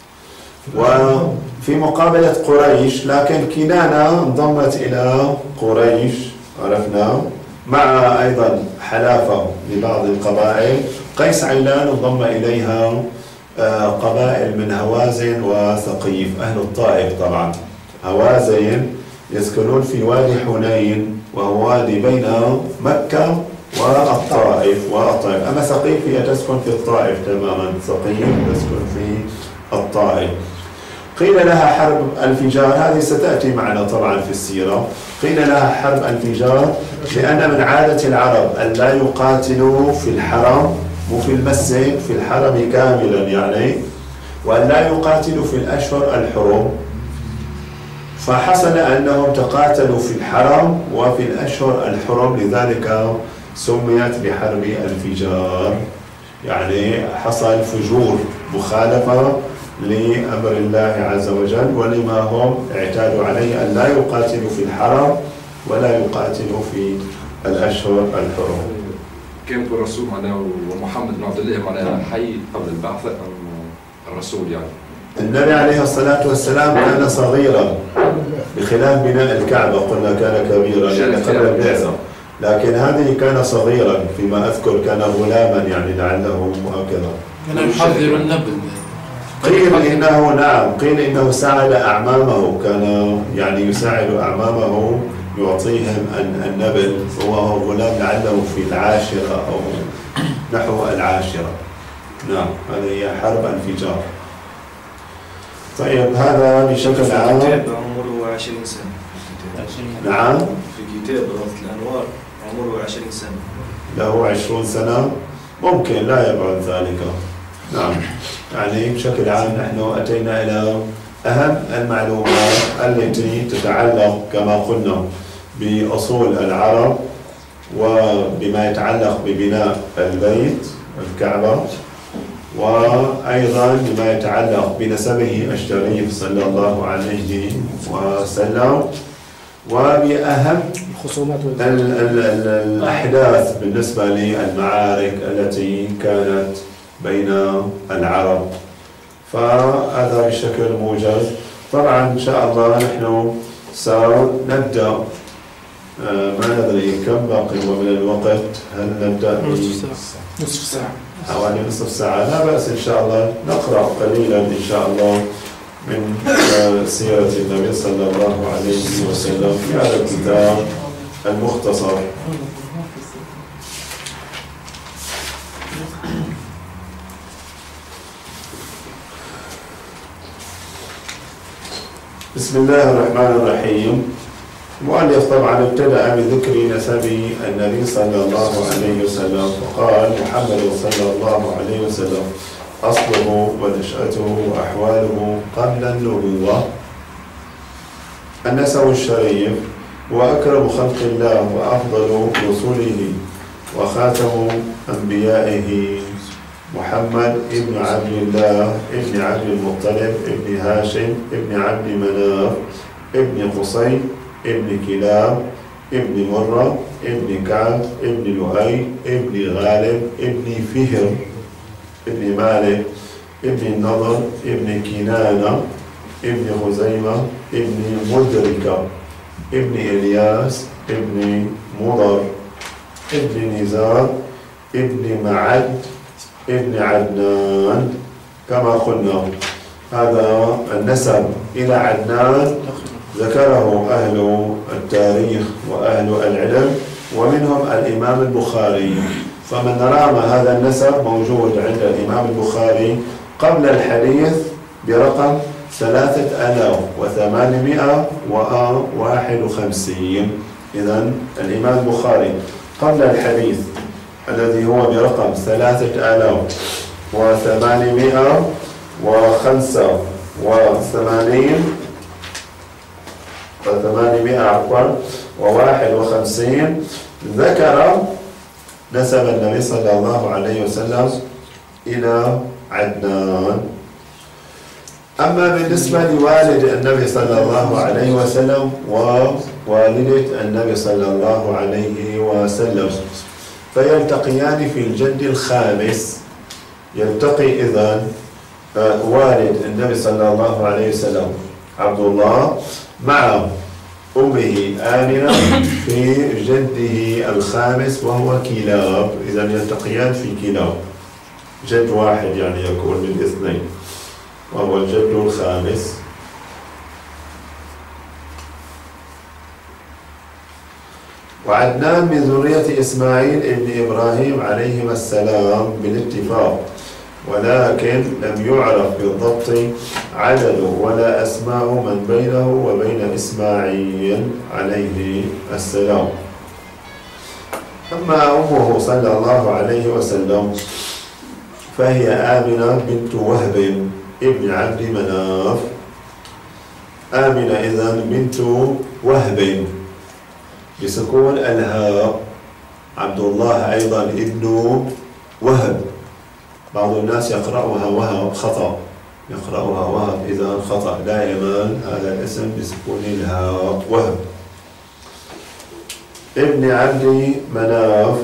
وفي مقابلة قريش، لكن كنانة انضمت إلى قريش عرفنا، مع أيضا حلافة لبعض القبائل. قيس عيلان انضم إليها قبائل من هوازن وثقيف، أهل الطائف. طبعا هوازن يسكنون في وادي حنين، وهو وادي بين مكة والطائف. أما ثقيف هي تسكن في الطائف تماما، ثقيف تسكن في الطائف. قيل لها حرب الفجار، هذه ستأتي معنا طبعا في السيرة. قيل لها حرب الفجار لأن من عادة العرب أن لا يقاتلوا في الحرم، مو في المسجد، في الحرم كاملا يعني، وأن لا يقاتلوا في الأشهر الحرم. فحصل أنهم تقاتلوا في الحرم وفي الأشهر الحرم، لذلك سميت بحرب الفجار. يعني حصل فجور، مخالفة لأمر الله عز وجل ولما هم اعتادوا عليه، أن لا يقاتلوا في الحرم ولا يقاتلوا في الأشهر الحرم. كان الرسول معناه ومحمد بن عبد الله معناه حي قبل البعثة أم الرسول يعني؟ النبي عليه الصلاة والسلام كان صغيرا، بخلاف بناء الكعبة قلنا كان كبيرا يعني قبل البعثة، لكن هذه كان صغيرا فيما أذكر، كان غلاما يعني لعله هكذا. كان يحضر النبل. قيل إنه ساعد أعمامه، كان يعني يساعد أعمامه يعطيهم النبل وهو غلام لعله في العاشرة أو نحو العاشرة. نعم، هذه هي حرب الفجار. طيب هذا بشكل عام. عمره 20 سنة. نعم. في كتاب روضة الأنوار عمره 20 سنة. له 20 سنة، ممكن لا يبعد ذلك. نعم، يعني بشكل عام نحن أتينا إلى أهم المعلومات التي تتعلق كما قلنا بأصول العرب وبما يتعلق ببناء البيت الكعبة، وأيضا بما يتعلق بنسبه الشريف صلى الله عليه وسلم، وبأهم الأحداث بالنسبة للمعارك التي كانت بين العرب. فهذا بشكل موجز. طبعا إن شاء الله نحن سنبدأ، ما ندري كم باقي من الوقت، هل نبدأ نصف ساعة، حوالي نصف ساعة؟ لا بأس إن شاء الله، نقرأ قليلا إن شاء الله من سيرة النبي صلى الله عليه وسلم في هذا الكتاب المختصر. بسم الله الرحمن الرحيم. المؤلف طبعا ابتدأ بذكر نسب النبي صلى الله عليه وسلم، وقال محمد صلى الله عليه وسلم أصله ونشأته وأحواله قبل النبوة. النسب الشريف هو أكرم خلق الله وأفضل رسله وخاتم أنبيائه، محمد ابن عبد الله ابن عبد المطلب ابن هاشم ابن عبد مناف ابن قصي ابن كلاب ابن مرة ابن كعب ابن لؤي ابن غالب ابن فهر ابن مالك ابن النضر ابن كنانة ابن خزيمة ابن مدركة ابن إلياس ابن مضر ابن نزار ابن معد ابن عدنان. كما قلنا هذا النسب إلى عدنان ذكره أهل التاريخ وأهل العلم، ومنهم الإمام البخاري. فمن رام هذا النسب موجود عند الإمام البخاري قبل الحديث برقم 3851. إذن الإمام البخاري قبل الحديث الذي هو برقم 3851 ذكر نسب النبي صلى الله عليه وسلم إلى عدنان. أما بالنسبة لوالد النبي صلى الله عليه وسلم ووالدة النبي صلى الله عليه وسلم فيلتقيان في الجد الخامس. يلتقي إذن والد النبي صلى الله عليه وسلم عبد الله مع أمه آمنة في جده الخامس وهو كلاب. إذن يلتقيان في كلاب، جد واحد يعني يكون من الاثنين وهو الجد الخامس. وعدنان من ذرية إسماعيل ابن إبراهيم عليهما السلام بالاتفاق، ولكن لم يعرف بالضبط عدده ولا أسماء من بينه وبين إسماعيل عليه السلام. أما أمه صلى الله عليه وسلم فهي آمنة بنت وهب ابن عبد مناف. آمنة إذن بنت وهب بسكون الهاء. عبد الله أيضا ابن وهب. بعض الناس يقرأها وهب خطأ، يقرأها وهب إذا خطأ. دائما هذا الاسم بسكون الهاء وهب. ابن عبد مناف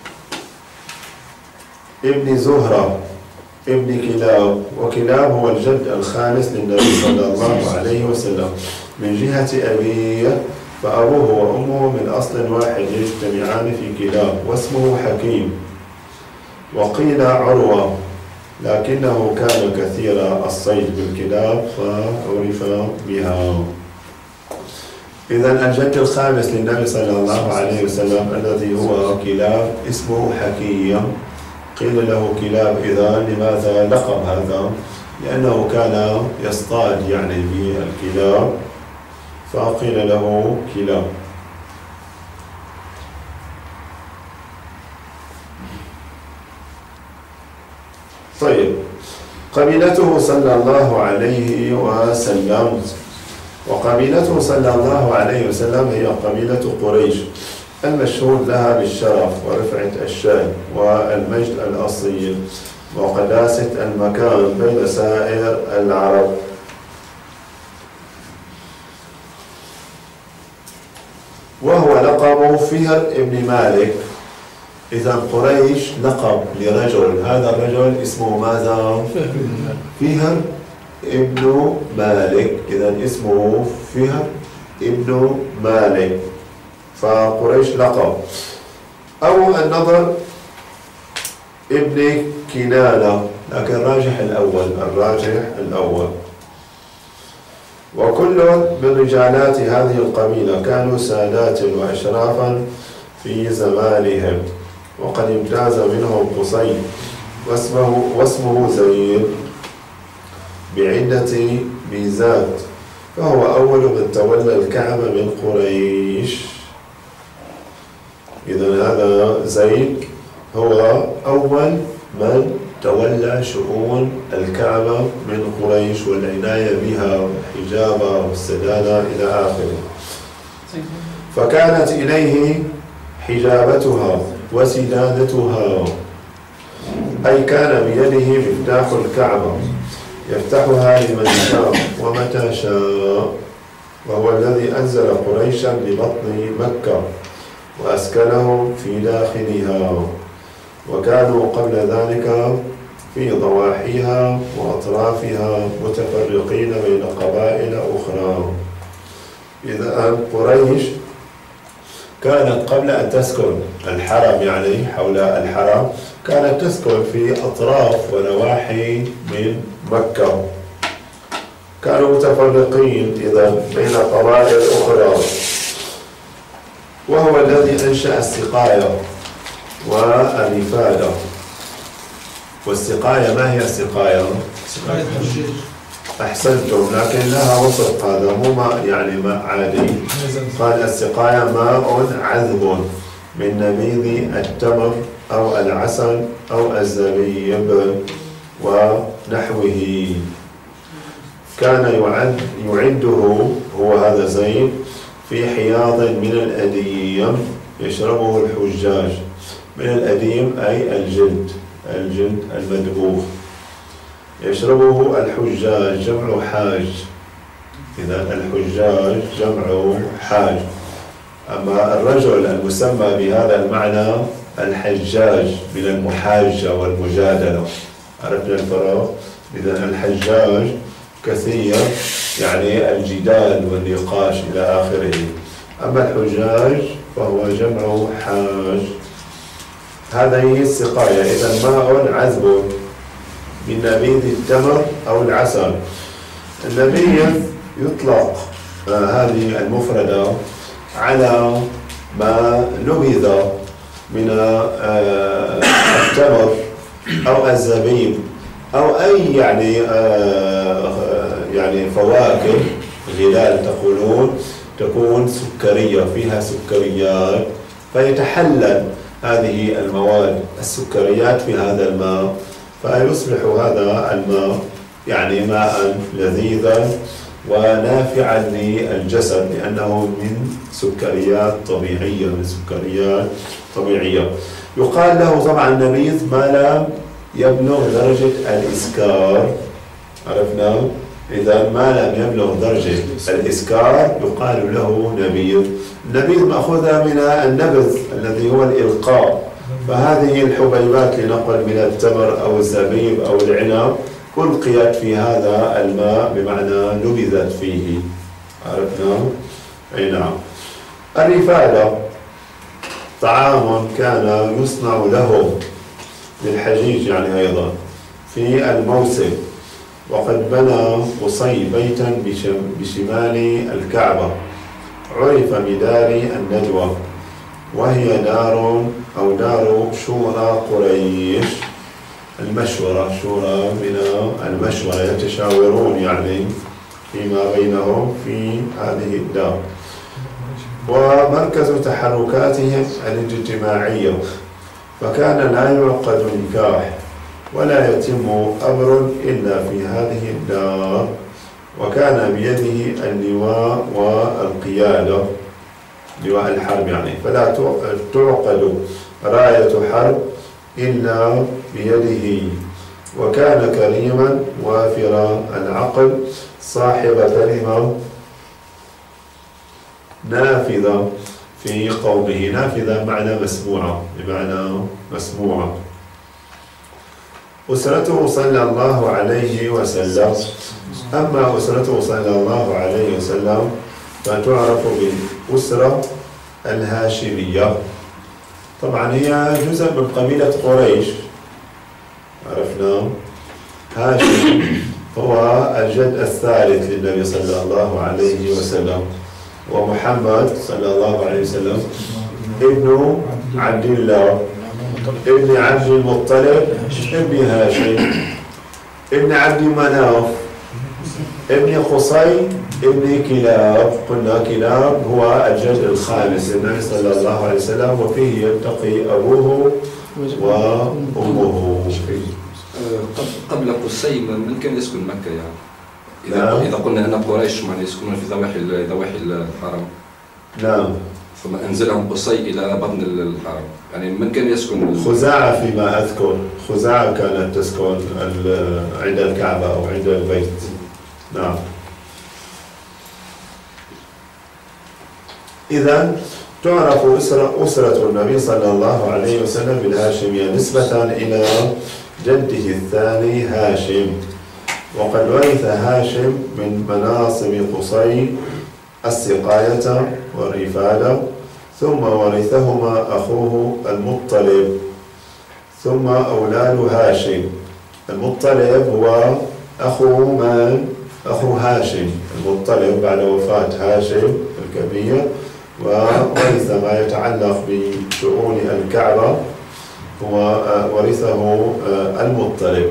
ابن زهرة ابن كلاب. وكلاب هو الجد الخامس للنبي صلى الله عليه وسلم من جهة أبيه، فأبوه وأمه من أصل واحد يجتمعان في كلاب، واسمه حكيم. وقيل عروة، لكنه كان كثير الصيد بالكلاب فعرف بها. إذن الجد الخامس للنبي صلى الله عليه وسلم الذي هو كلاب اسمه حكيم. قيل له كلاب إذن لماذا لقب هذا؟ لأنه كان يصطاد يعني بالكلاب فقيل له كلاب. طيب، قبيلته صلى الله عليه وسلم. وقبيلته صلى الله عليه وسلم هي قبيلة قريش المشهود لها بالشرف ورفعة الشأن والمجد الأصيل وقداسة المكان بين سائر العرب. وهو لقب فهر ابن مالك. إذا قريش لقب لرجل، هذا الرجل اسمه ماذا؟ فهر ابن مالك. إذا اسمه فهر ابن مالك، فقريش لقب. أو النضر ابن كنانة، لكن الراجح الأول. وكل من رجالات هذه القبيلة كانوا سادات وأشرافا في زمانهم، وقد امتاز منهم قصي واسمه زيد بعدة ميزات، فهو أول من تولى الكعبة من قريش. إذا هذا زيد هو أول من تولى شؤون الكعبة من قريش والعناية بها والحجابة والسدانة إلى آخره. فكانت إليه حجابتها وسدادتها، أي كان بيده مفتاح الكعبة يفتحها لمن شاء ومتى شاء، وهو الذي أنزل قريشا لبطن مكة وأسكنهم في داخلها، وكانوا قبل ذلك في ضواحيها وأطرافها متفرقين بين قبائل أخرى. إذا قريش كانت قبل أن تسكن الحرم، يعني حول الحرم، كانت تسكن في أطراف ونواحي من مكة، كانوا متفرقين إذا بين قبائل أخرى. وهو الذي أنشأ السقاية والرفادة. والسقاية ما هي السقاية؟ سقاية الحجيج. أحسنتم، لكن لها وصف، هذا مو ماء يعني ماء عادي. قال السقاية ماء عذب من نبيذ التمر أو العسل أو الزبيب ونحوه. كان يعده هو هذا زيد في حياض من الأديم يشربه الحجاج. من الأديم أي الجلد المدبوغ، يشربه الحجاج، جمع حاج. إذا الحجاج جمع حاج. أما الرجل المسمى بهذا المعنى الحجاج من المحاجة والمجادلة. عرفنا الفرق؟ إذا الحجاج كثير يعني الجدال والنقاش إلى آخره، أما الحجاج فهو جمع حاج. هذه السقاية إذا ماء عذب من نبيذ التمر أو العسل. النبيذ يطلق هذه المفردة على ما نبذ من التمر أو الزبيب أو أي يعني فواكه غلال تكون سكرية، فيها سكريات، فيتحلل هذه المواد السكريات في هذا الماء، فيصبح هذا الماء يعني ماء لذيذا ونافعا للجسد، لأنه من سكريات طبيعية. يقال له طبعا نبيذ ما لا يبلغ درجة الإسكار. عرفنا؟ إذا ما لم يبلغ درجة الإسكار يقال له نبيذ. النبيذ مأخوذة من النبذ الذي هو الإلقاء، فهذه الحبيبات لنقل من التمر أو الزبيب أو العنب ألقيت في هذا الماء بمعنى نبذت فيه. عرفنا؟ أي نعم. الرفادة طعام كان يصنع له للحجيج يعني أيضا في الموسم، وقد بنى قصي بيتا بشمال الكعبة عرف بدار الندوة، وهي دار شورى قريش. المشورة، شورى من المشورة، يتشاورون يعني فيما بينهم في هذه الدار. ومركز تحركاتهم الاجتماعية، فكان لا يعقد نكاح ولا يتم أمر إلا في هذه الدار، وكان بيده اللواء والقيادة، لواء الحرب يعني، فلا تعقد راية حرب إلا بيده. وكان كريما وافر العقل صاحب كلمة نافذة في قومه. نافذة معنى مسموعة، بمعنى مسموعة. أسرته صلى الله عليه وسلم. أما أسرته صلى الله عليه وسلم فتعرف بالأسرة الهاشمية. طبعا هي جزء من قبيلة قريش، عرفنا، هاشم، هو الجد الثالث للنبي صلى الله عليه وسلم، ومحمد صلى الله عليه وسلم ابن عبد الله ابن عبد المطلب ابن هاشم ابن عبد مناف ابن قصي ابن كلاب. قلنا كلاب هو الجد الخامس للنبي صلى الله عليه وسلم، وفيه يلتقي أبوه وأمه. قبل قصي من كان يسكن مكة يعني؟ نعم. إذا قلنا أن قريش يعني يسكنون في ضواحي الحرم. نعم. ثم أنزلهم قصي إلى بطن الحرم، يعني من كان يسكن؟ خزاعة فيما أذكر، خزاعة كانت تسكن عند الكعبة أو عند البيت. نعم. إذا تعرف أسرة النبي صلى الله عليه وسلم بالهاشمية نسبة إلى جده الثاني هاشم، وقد ورث هاشم من مناصب قصي السقاية والرفادة، ثم ورثهما أخوه المطلب، ثم أولاد هاشم. المطلب هو أخو هاشم، المطلب بعد وفاة هاشم الكبير، وورث ما يتعلق بشؤون الكعبة وورثه المطلب.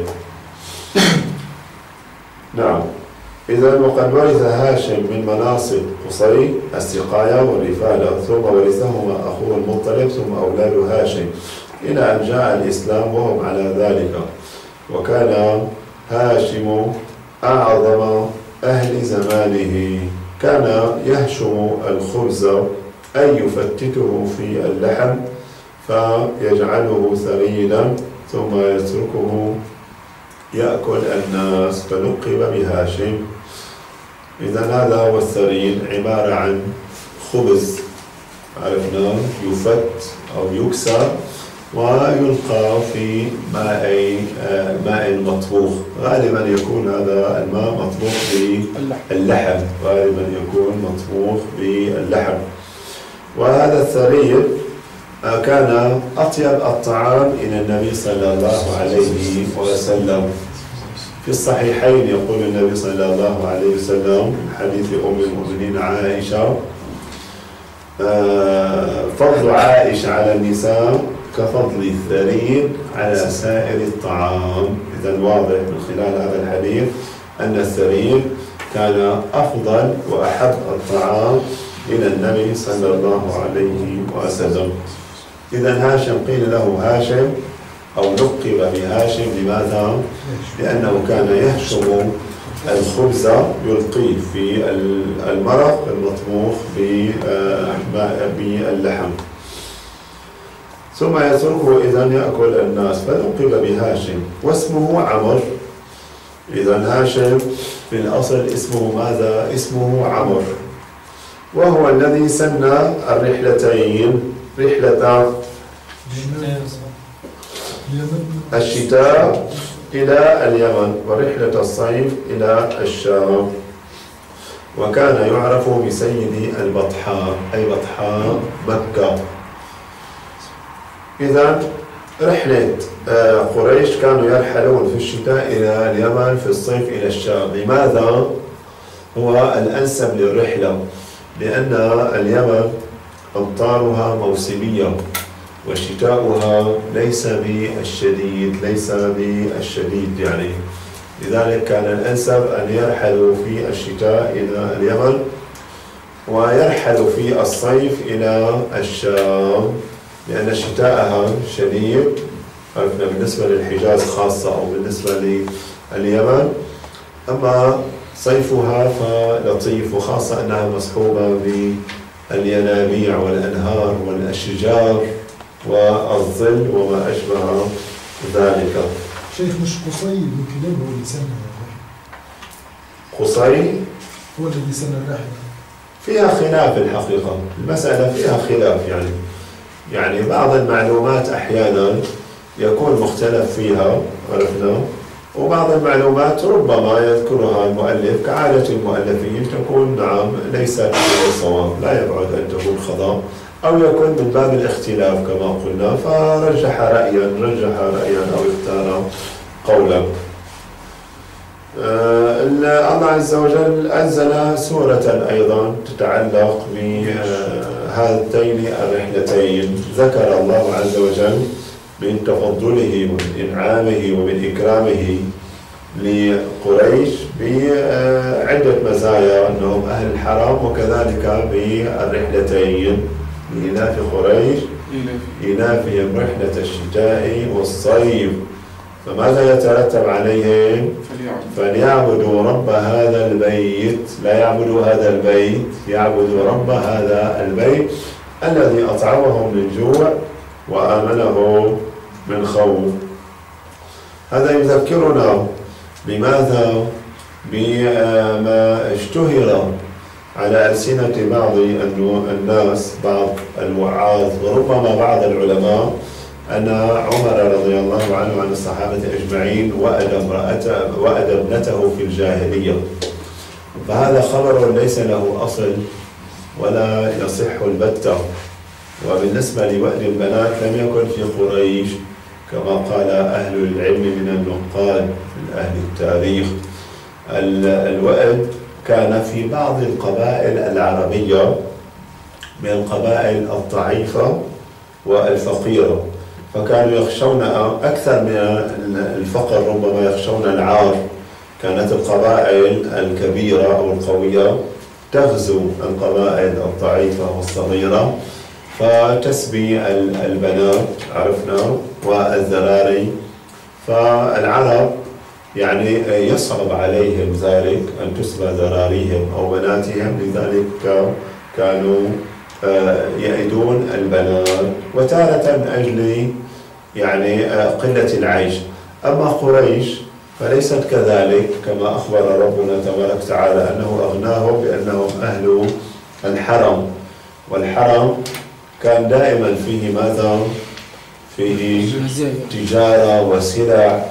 نعم. إذا وقد ورث هاشم من مناصب قصي السقاية والرفادة، ثم ورثهما أخوه المطلب ثم أولاد هاشم، إلى أن جاء الإسلام وهم على ذلك. وكان هاشم أعظم أهل زمانه، كان يهشم الخبز أي يفتته في اللحم فيجعله ثريدا ثم يتركه يأكل الناس، فلقب بهاشم. إذا هذا هو الثريد، عبارة عن خبز عرفنا يفت أو يكسر ويلقى في ماء مطبوخ. غالبا يكون هذا الماء مطبوخ باللحم، غالبا يكون مطبوخ باللحم. وهذا الثريد كان أطيب الطعام إلى النبي صلى الله عليه وسلم. في الصحيحين يقول النبي صلى الله عليه وسلم حديث أم المؤمنين عائشة: فضل عائشة على النساء كفضل الثريد على سائر الطعام. إذا واضح من خلال هذا الحديث أن الثريد كان أفضل وأحب الطعام إلى النبي صلى الله عليه وسلم. إذا هاشم قيل له هاشم أو لقب بهاشم، لماذا؟ لأنه كان يهشم الخبز يلقيه في المرق المطبوخ باللحم ثم يتركه إذن يأكل الناس، فلقب بهاشم. واسمه عمر. إذا هاشم في الأصل اسمه ماذا؟ اسمه عمر، وهو الذي سن الرحلتين، رحلة الشتاء إلى اليمن ورحلة الصيف إلى الشام. وكان يعرف بسيد البطحاء، أي بطحاء مكة. إذا رحلة قريش كانوا يرحلون في الشتاء إلى اليمن، في الصيف إلى الشام. لماذا؟ هو الأنسب للرحلة، لأن اليمن أمطارها موسمية وشتاؤها ليس بالشديد يعني. لذلك كان الأنسب أن يرحلوا في الشتاء إلى اليمن ويرحلوا في الصيف إلى الشام، لأن شتاءها شديد بالنسبة للحجاز خاصة أو بالنسبة لليمن، أما صيفها فلطيف، وخاصة أنها مصحوبة بالينابيع والأنهار والأشجار والظل وما أشبه ذلك. شيخ مش قصي بن كلاب هو اللي سنى قصي هو الذي سنى الرحلة؟ فيها خلاف الحقيقة، المسألة فيها خلاف يعني بعض المعلومات أحيانا يكون مختلف فيها عرفنا، وبعض المعلومات ربما يذكرها المؤلف كعادة المؤلفين تكون نعم ليست بالصواب، لا يبعد أن تكون خطأ أو يكون من باب الاختلاف كما قلنا، فرجح رأيا أو اختار قولا. الله عز وجل أنزل سورة أيضا تتعلق بهاتين الرحلتين. ذكر الله عز وجل من تفضله ومن إنعامه ومن إكرامه لقريش بعدة مزايا، أنهم أهل الحرم، وكذلك بالرحلتين لإيلاف قريش إيلافهم رحلة الشتاء والصيف. فماذا يترتب عليهم؟ فليعبدوا رب هذا البيت، لا يعبدوا هذا البيت، يعبدوا رب هذا البيت الذي أطعمهم من جوع وآمنهم من خوف. هذا يذكرنا بماذا؟ بما اشتهر على ألسنة بعض الناس، بعض الوعاظ وربما بعض العلماء، أن عمر رضي الله عنه وعن الصحابة أجمعين وأد ابنته في الجاهلية. فهذا خبر ليس له أصل ولا يصح البتة. وبالنسبة لوأد البنات لم يكن في قريش كما قال أهل العلم من النقاد من أهل التاريخ. الوأد كان في بعض القبائل العربية من القبائل الضعيفة والفقيرة، فكانوا يخشون أكثر من الفقر، ربما يخشون العار. كانت القبائل الكبيرة أو القوية تغزو القبائل الضعيفة والصغيرة فتسبي البنات، عرفنا، والذراري. فالعرب يعني يصعب عليهم ذلك أن تسبى ذراريهم أو بناتهم، لذلك كانوا يئدون البنات، وتارة من أجل يعني قلة العيش. أما قريش فليست كذلك، كما أخبر ربنا تبارك وتعالى أنه أغناهم بأنهم أهل الحرم، والحرم كان دائما فيه ماذا؟ فيه تجارة وسلع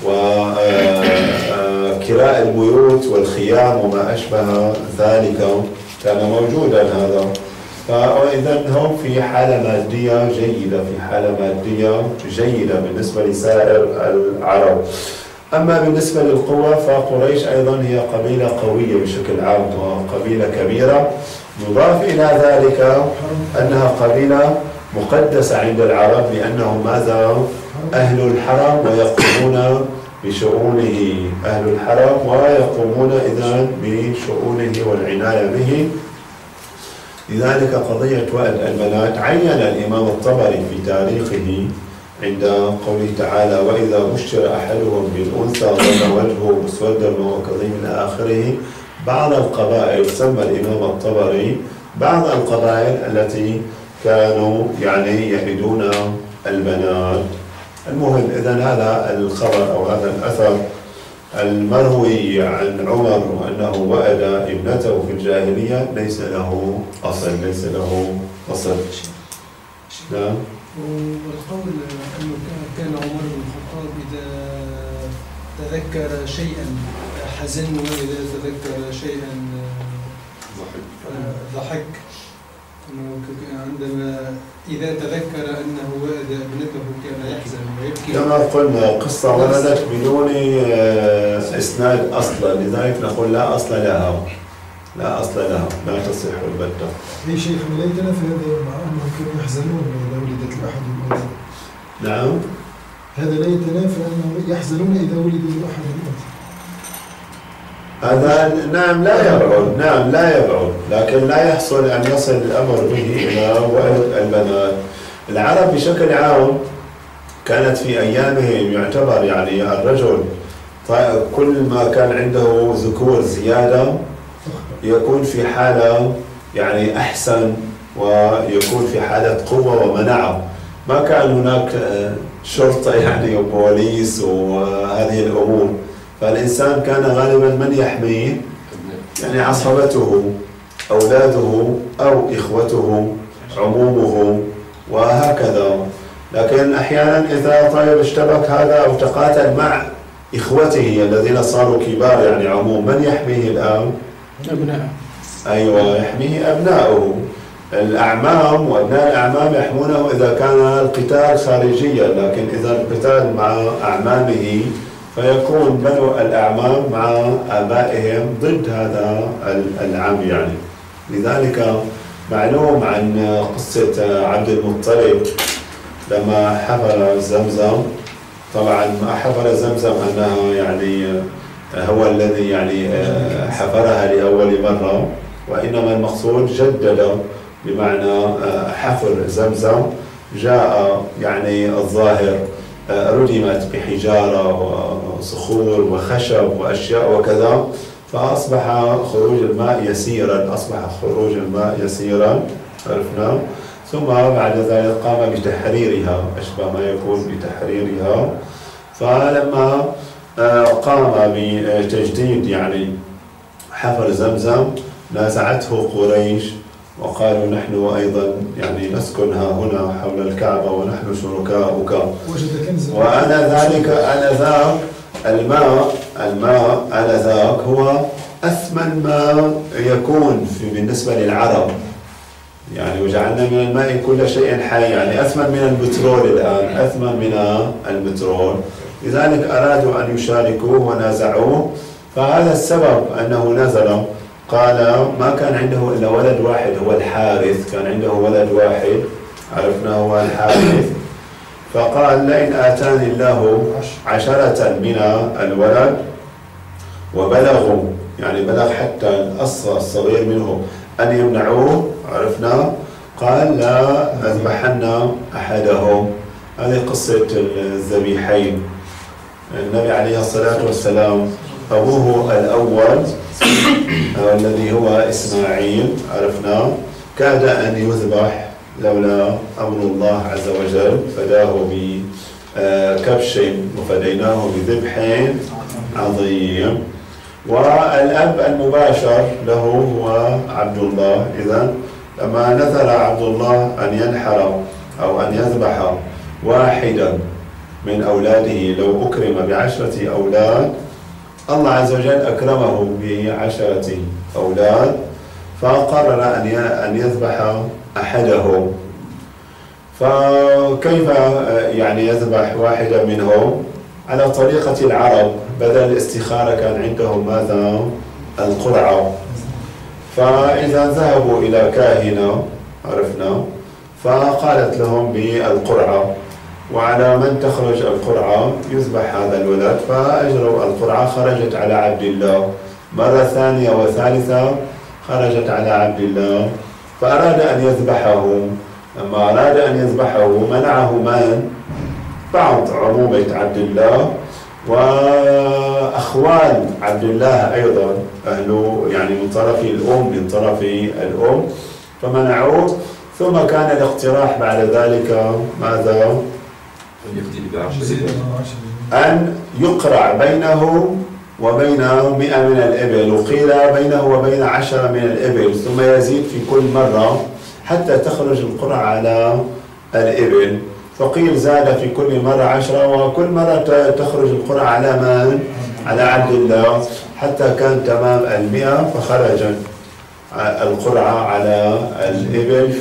وكراء البيوت والخيام وما أشبه ذلك كان موجودا هذا. فإذا هم في حالة مادية جيدة، في حالة مادية جيدة بالنسبة لسائر العرب. أما بالنسبة للقوة فقريش أيضا هي قبيلة قوية بشكل عام وقبيلة كبيرة، يضاف إلى ذلك أنها قبيلة مقدسة عند العرب، لأنهم ماذا؟ أهل الحرم ويقومون بشؤونه، أهل الحرم ويقومون إذن بشؤونه والعناية به. لذلك قضية وأد البنات عين الإمام الطبري في تاريخه عند قوله تعالى: وإذا بشر أحدهم بالأنثى ظل وجهه مسودا وهو كظيم إلى آخره. بعض القبائل، سمى الإمام الطبري بعض القبائل التي كانوا يعني يئدون البنات. المهم إذن هذا الخبر أو هذا الأثر المروي عن عمر أنه وأد ابنته في الجاهلية ليس له أصل، ليس له أصل. نعم. والقول أنه كان عمر بن الخطاب إذا تذكر شيئا حزن وإذا تذكر شيئا ضحك. عندما إذا تذكر أنه وأد ابنته كان يحزن ويبكي. كما قلنا قصة وردت بدون إسناد أصلا، لذلك نقول لا أصل لها، لا أصل لها، لا تصح البتة. أي شيخ لا يتنافى هذا مع أنهم كانوا يحزنون إذا ولدت الأحد الأنثى. نعم. هذا لا يتنافى أنهم يحزنون إذا ولد الأحد الأنثى. هذا نعم لا يبعد، نعم لا يبعد، لكن لا يحصل أن يصل الأمر به إلى وأد البنات. العرب بشكل عام كانت في أيامهم يعتبر يعني الرجل كل ما كان عنده ذكور زيادة يكون في حالة يعني أحسن، ويكون في حالة قوة ومناعة. ما كان هناك شرطة يعني وبوليس وهذه الأمور، فالإنسان كان غالبا من يحميه يعني عصبته، أولاده أو إخوته، عمومه وهكذا. لكن أحيانا إذا طيب اشتبك هذا أو تقاتل مع إخوته الذين صاروا كبار يعني عموم، من يحميه الآن؟ أبناءه. أيوة، يحميه أبناؤه. الأعمام وأبناء الأعمام يحمونه إذا كان القتال خارجيا، لكن إذا القتال مع أعمامه فيكون بنو الأعمام مع آبائهم ضد هذا العم يعني. لذلك معلوم عن قصة عبد المطلب لما حفر زمزم. طبعا ما حفر زمزم أنها يعني هو الذي يعني حفرها لأول مرة، وإنما المقصود جدد بمعنى حفر زمزم. جاء يعني الظاهر ردمت بحجارة وصخور وخشب وأشياء وكذا، فأصبح خروج الماء يسيرا، عرفنا. ثم بعد ذلك قام بتحريرها، أشبه ما يكون بتحريرها. فلما قام بتجديد يعني حفر زمزم نازعته قريش وقالوا نحن أيضا يعني نسكن ها هنا حول الكعبة ونحن شركاؤك. وجد كنزا. آنذاك الماء آنذاك هو أثمن ما يكون بالنسبة للعرب يعني. وجعلنا من الماء كل شيء حي يعني أثمن من البترول الآن، أثمن من البترول. لذلك أرادوا أن يشاركوه ونازعوه. فهذا السبب أنه نزل. قال ما كان عنده إلا ولد واحد هو الحارث، كان عنده ولد واحد عرفنا هو الحارث. فقال لئن آتاني الله 10 من الولد وبلغوا يعني بلغ حتى الأصغر الصغير منه أن يمنعوه عرفنا، قال لا أذبحن أحدهم. هذه قصة الذبيحين. النبي عليه الصلاة والسلام أبوه الأول الذي هو إسماعيل عرفنا كاد أن يذبح لولا أمر الله عز وجل، فداه بكبش وفديناه بذبح عظيم. والأب المباشر له هو عبد الله. إذن لما نذر عبد الله أن ينحر أو أن يذبح واحدا من أولاده لو أكرم ب10 أولاد، الله عز وجل أكرمه ب10 أولاد، فقرر أن يذبح أحدهم. فكيف يعني يذبح واحدا منهم؟ على طريقة العرب، بدل الاستخارة كان عندهم ماذا؟ القرعة. فإذا ذهبوا إلى كاهنة عرفنا فقالت لهم بالقرعة، وعلى من تخرج القرعة يذبح هذا الولد. فأجروا القرعة، خرجت على عبد الله. مرة ثانية وثالثة خرجت على عبد الله، فأراد أن يذبحه. لما أراد أن يذبحه منعه من؟ بعض عمومة عبد الله وأخوال عبد الله أيضا، أهله يعني من طرف الأم، من طرف الأم، فمنعوه. ثم كان الاقتراح بعد ذلك ماذا؟ أن يقرع بينه وبين 100 من الإبل، وقيل بينه وبين 10 من الإبل، ثم يزيد في كل مرة حتى تخرج القرعة على الإبل. فقيل زاد في كل مرة 10، وكل مرة تخرج القرعة على من؟ على عبد الله، حتى كان تمام 100 فخرجت القرعة على الإبل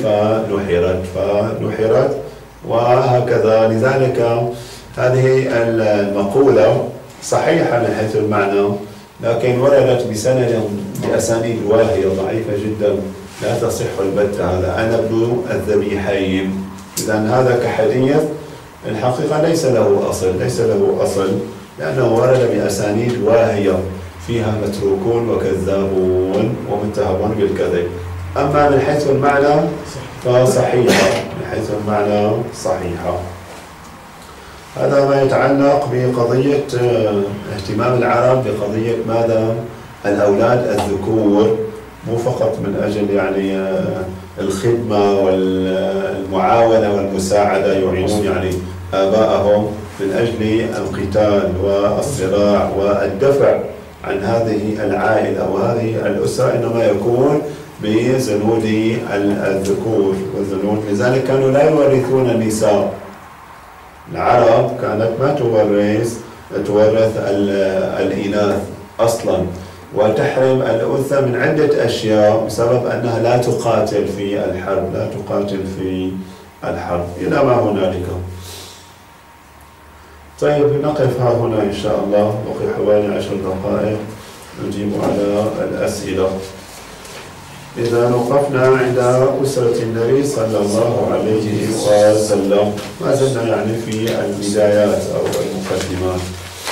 فنحرت وهكذا. لذلك هذه المقولة صحيحة من حيث المعنى، لكن وردت بأسانيد واهية ضعيفة جدا لا تصح البتة. هذا أنا ابن الذبيحين. إذن هذا كحديث الحقيقة ليس له أصل، لأنه ورد بأسانيد واهية فيها متروكون وكذابون ومتهمون بالكذب. أما من حيث المعنى فصحيحة، من حيث المعنى صحيحة. هذا ما يتعلق بقضية اهتمام العرب بقضية ماذا؟ الأولاد الذكور، مو فقط من أجل يعني الخدمة والمعاونة والمساعدة، يعينون يعني آباءهم من أجل القتال والصراع والدفع عن هذه العائلة وهذه الأسرة، إنما يكون بزنود الذكور والذنود. لذلك كانوا لا يورثون النساء. العرب كانت ما تورث الإناث أصلا، وتحرم الأنثى من عدة أشياء بسبب أنها لا تقاتل في الحرب، إلى ما هنالك. طيب نقف ها هنا إن شاء الله، بقي حوالي 10 دقائق نجيب على الأسئلة. إذا وقفنا عند أسرة النبي صلى الله عليه وسلم، ما زلنا يعني في البدايات أو المقدمات.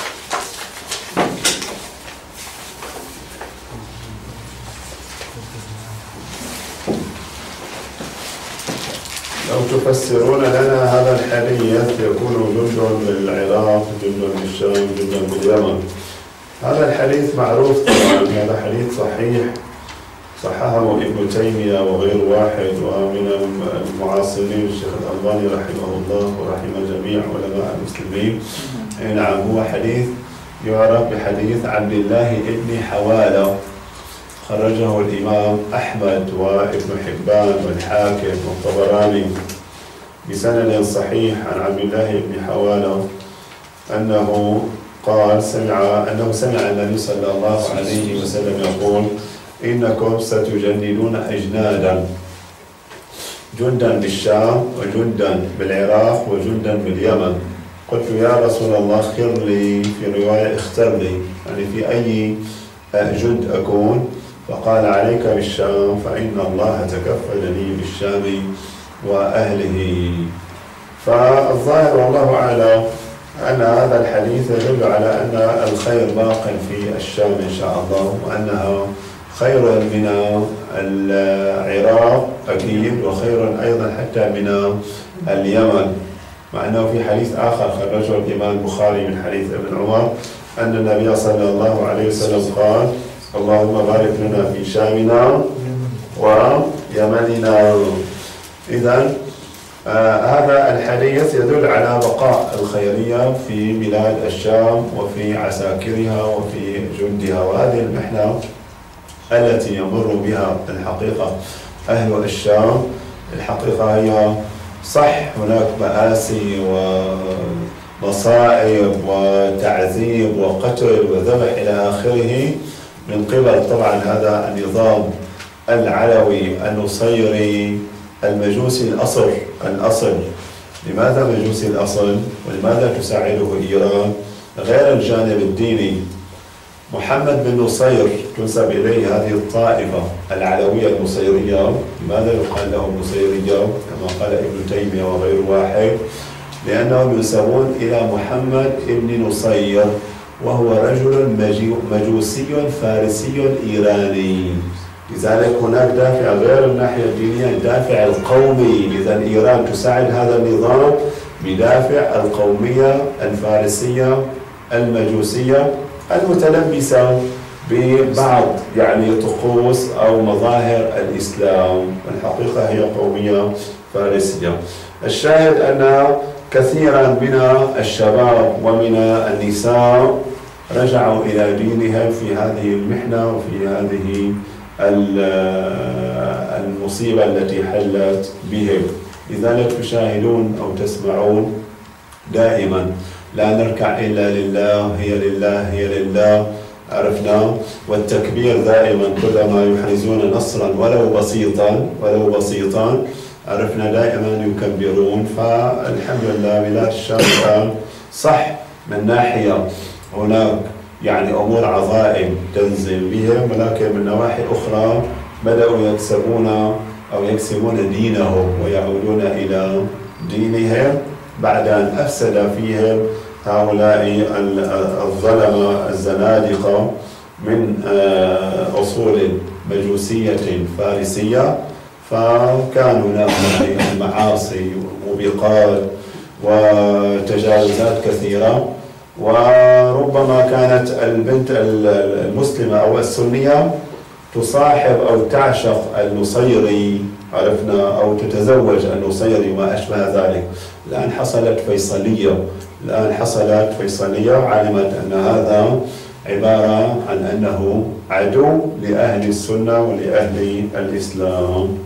لو تفسرون لنا هذا الحديث، يكون جند للعراق، جند للشام، جند باليمن. هذا الحديث معروف طبعا، هذا حديث صحيح صححه ابن تيمية وغير واحد، ومن المعاصرين الشيخ الألباني رحمه الله ورحم جميع علماء المسلمين. نعم، هو حديث يعرف بحديث عبد الله ابن حوالة، خرجه الإمام أحمد وابن حبان والحاكم والطبراني بسند صحيح عن عبد الله بن حوالة أنه قال أنه سمع النبي صلى الله عليه وسلم يقول: إنكم ستجندون أجنادا، جندا بالشام وجندا بالعراق وجندا باليمن. قلت يا رسول الله اختر لي، في رواية اختر لي، يعني في أي جند أكون؟ فقال: عليك بالشام، فإن الله تكفلني بالشام وأهله. فالظاهر والله أعلم أن هذا الحديث يدل على أن الخير باق في الشام إن شاء الله، وأنها خير من العراق أكيد، وخير أيضا حتى من اليمن. مع أنه في حديث آخر خرجه الإمام البخاري من حديث ابن عمر أن النبي صلى الله عليه وسلم قال: اللهم بارك لنا في شامنا ويمننا. إذن هذا الحديث يدل على بقاء الخيرية في بلاد الشام وفي عساكرها وفي جندها، وهذه المحنة التي يمر بها الحقيقة أهل الشام. الحقيقة هي صح هناك مآسي ومصائب وتعذيب وقتل وذبح إلى آخره من قبل طبعا هذا النظام العلوي النصيري المجوسي الأصل. لماذا مجوسي الأصل؟ ولماذا تساعده إيران؟ غير الجانب الديني. محمد بن نصير تنسب إليه هذه الطائفة العلوية النصيرية. لماذا يقال لهم نصيرية كما قال ابن تيمية وغير واحد؟ لأنهم ينسبون إلى محمد بن نصير، وهو رجل مجوسي فارسي إيراني. لذلك هناك دافع غير الناحية الدينية، الدافع القومي. إذا إيران تساعد هذا النظام بدافع القومية الفارسية المجوسية المتلبسة ببعض يعني طقوس أو مظاهر الإسلام. الحقيقة هي قومية فارسية. الشاهد أن كثيرا من الشباب ومن النساء رجعوا إلى دينهم في هذه المحنة وفي هذه المصيبة التي حلت بهم. لذلك تشاهدون أو تسمعون دائما: لا نركع إلا لله، هي لله، هي لله. عرفنا؟ والتكبير دائما كلما يحرزون نصرا ولو بسيطا عرفنا دائما يكبرون. فالحمد لله بلاد الشام الآن صح من ناحية هناك يعني أمور عظائم تنزل بهم، ولكن من نواحي أخرى بدأوا يكسبون دينهم ويعودون إلى دينهم بعد أن أفسد فيهم هؤلاء الظلمة الزنادقة من أصول مجوسية فارسية. فكان هناك المعاصي وموبقات وتجاوزات كثيرة، وربما كانت البنت المسلمة أو السنية تصاحب أو تعشق النصيري، عرفنا، أو تتزوج النصيري ما أشبه ذلك. الآن حصلت فيصلية، علمت أن هذا عبارة عن أنه عدو لأهل السنة ولأهل الإسلام.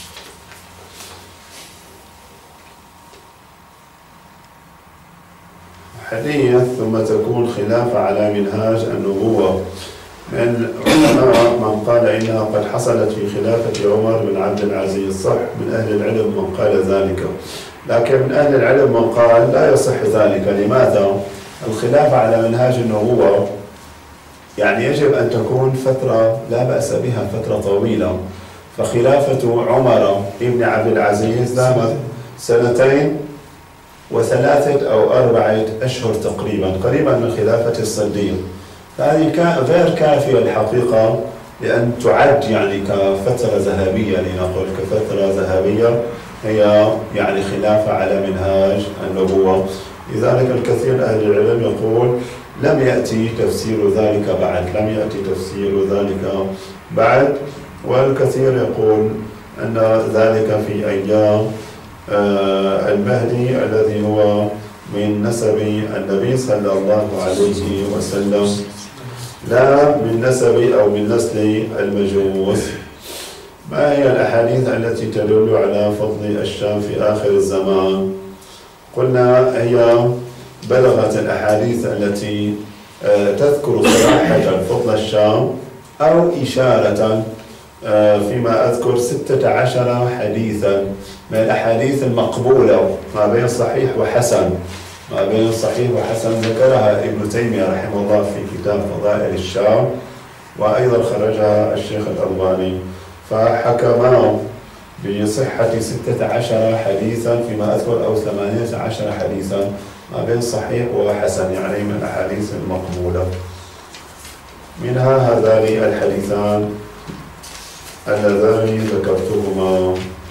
حديث ثم تكون خلافة على منهاج النبوة. من العلماء من قال إنها قد حصلت في خلافة عمر بن عبد العزيز، صح، من أهل العلم من قال ذلك. لكن من أهل العلم من قال لا يصح ذلك. لماذا؟ الخلافة على منهاج النبوة يعني يجب أن تكون فترة لا بأس بها، فترة طويلة. فخلافة عمر بن عبد العزيز دامت 2 و3 أو 4 أشهر تقريبا، قريبا من خلافة الصديق. فهذه غير كافية الحقيقة لأن تعد يعني كفترة ذهبية، لنقول كفترة ذهبية هي يعني خلافة على منهاج النبوة. لذلك الكثير من أهل العلم يقول لم يأتي تفسير ذلك بعد، لم يأتي تفسير ذلك بعد. والكثير يقول أن ذلك في أيام المهدي الذي هو من نسب النبي صلى الله عليه وسلم، لا من نسب أو من نسل المجوس. ما هي الأحاديث التي تدل على فضل الشام في آخر الزمان؟ قلنا هي بلغت الأحاديث التي تذكر صراحة فضل الشام أو إشارة، فيما أذكر 16 حديثا من الأحاديث المقبولة ما بين صحيح وحسن، ما بين صحيح وحسن ذكرها ابن تيمية رحمه الله في كتاب فضائل الشام، وأيضا خرجها الشيخ الألباني، فحكما بصحة 16 حديثا فيما أذكر أو 18 حديثا ما بين صحيح وحسن، يعني من الأحاديث المقبولة. منها هذان الحديثان اللذان ذكرتهما.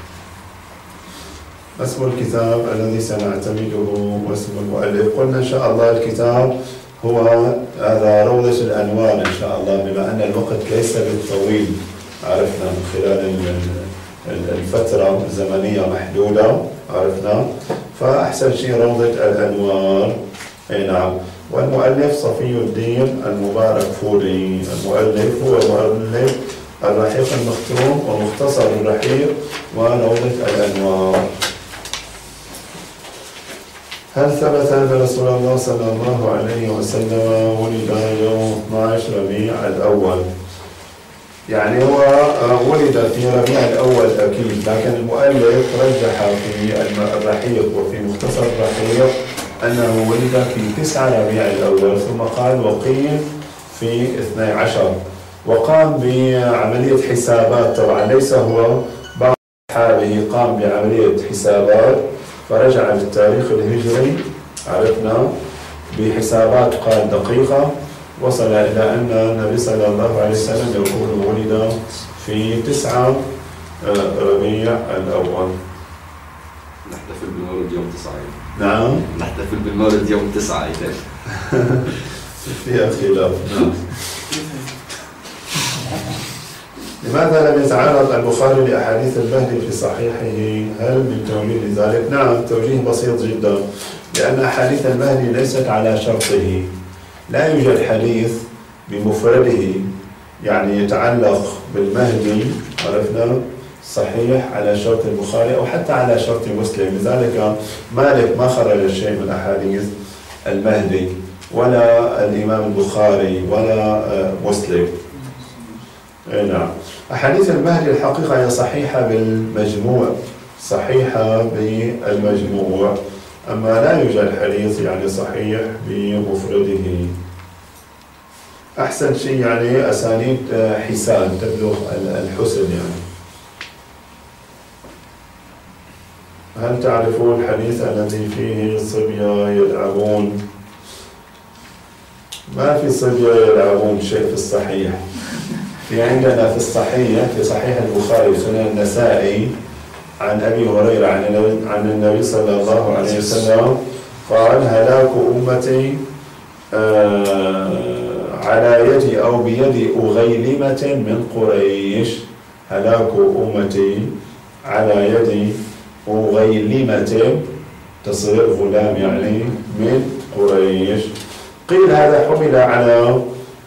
اسم الكتاب الذي سنعتمده واسم المؤلف، قلنا إن شاء الله الكتاب هو هذا روضة الأنوار إن شاء الله، بما أن الوقت ليس بالطويل، عرفنا من خلال الفترة الزمنية محدودة عرفنا، فأحسن شيء روضة الأنوار. أي نعم. والمؤلف صفي الدين المبارك فوري، المؤلف هو مؤلف الرحيق المختوم ومختصر الرحيق وروضة الأنوار. هل ثبت أن رسول الله صلى الله عليه وسلم ولد يوم 12 ربيع الأول؟ يعني هو ولد في ربيع الأول أكيد، لكن المؤلف رجح في الرحيق وفي مختصر الرحيق أنه ولد في 9 ربيع الأول، ثم قال وقيل في 12، وقام بعملية حسابات. طبعا ليس هو بعض أصحابه قام بعملية حسابات فرجع للتاريخ الهجري عرفنا بحسابات قال دقيقة، وصل إلى أن النبي صلى الله عليه وسلم يقول ولد في 9 ربيع الأول. نحتفل بالمولد يوم 9. نعم. نحتفل بالمولد يوم 9 إذا فيها خلاف. نعم. لماذا لم يتعرض البخاري لأحاديث المهدي في صحيحه؟ هل من توجيه ذلك؟ نعم، توجيه بسيط جدا، لأن أحاديث المهدي ليست على شرطه. لا يوجد حديث بمفرده يعني يتعلق بالمهدي عرفنا صحيح على شرط البخاري أو حتى على شرط مسلم. لذلك مالك ما خرج شيء من أحاديث المهدي، ولا الإمام البخاري ولا مسلم. نعم. أحاديث المهدي الحقيقة هي صحيحة بالمجموع، صحيحة بالمجموع، أما لا يوجد حديث يعني صحيح بمفرده. أحسن شيء يعني أسانيد حسان تبلغ الحسن يعني. هل تعرفون الحديث الذي فيه صبية يلعبون؟ ما في صبية يلعبون شيء في الصحيح. في عندنا في الصحيح في صحيح البخاري وسنن النسائي عن أبي هريرة عن النبي صلى الله عليه وسلم قال هلاك أمتي على يد أو بيد أغيلمة من قريش. هلاك أمتي على يد أغيلمة تصغير غلام يعني من قريش. قيل هذا حمل على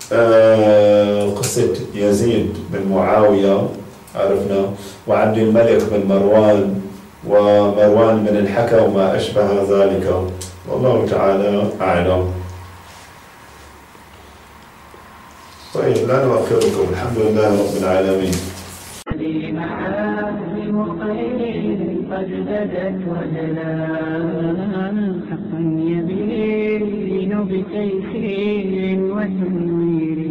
قصة يزيد بن معاوية عرفنا، وعبد الملك بن مروان ومروان بن الحكم وما أشبه ذلك، والله تعالى أعلم. طيب لا نؤخركم، الحمد لله رب العالمين. خير قد بدت وجلا حقا يبين بتيسير وتنوير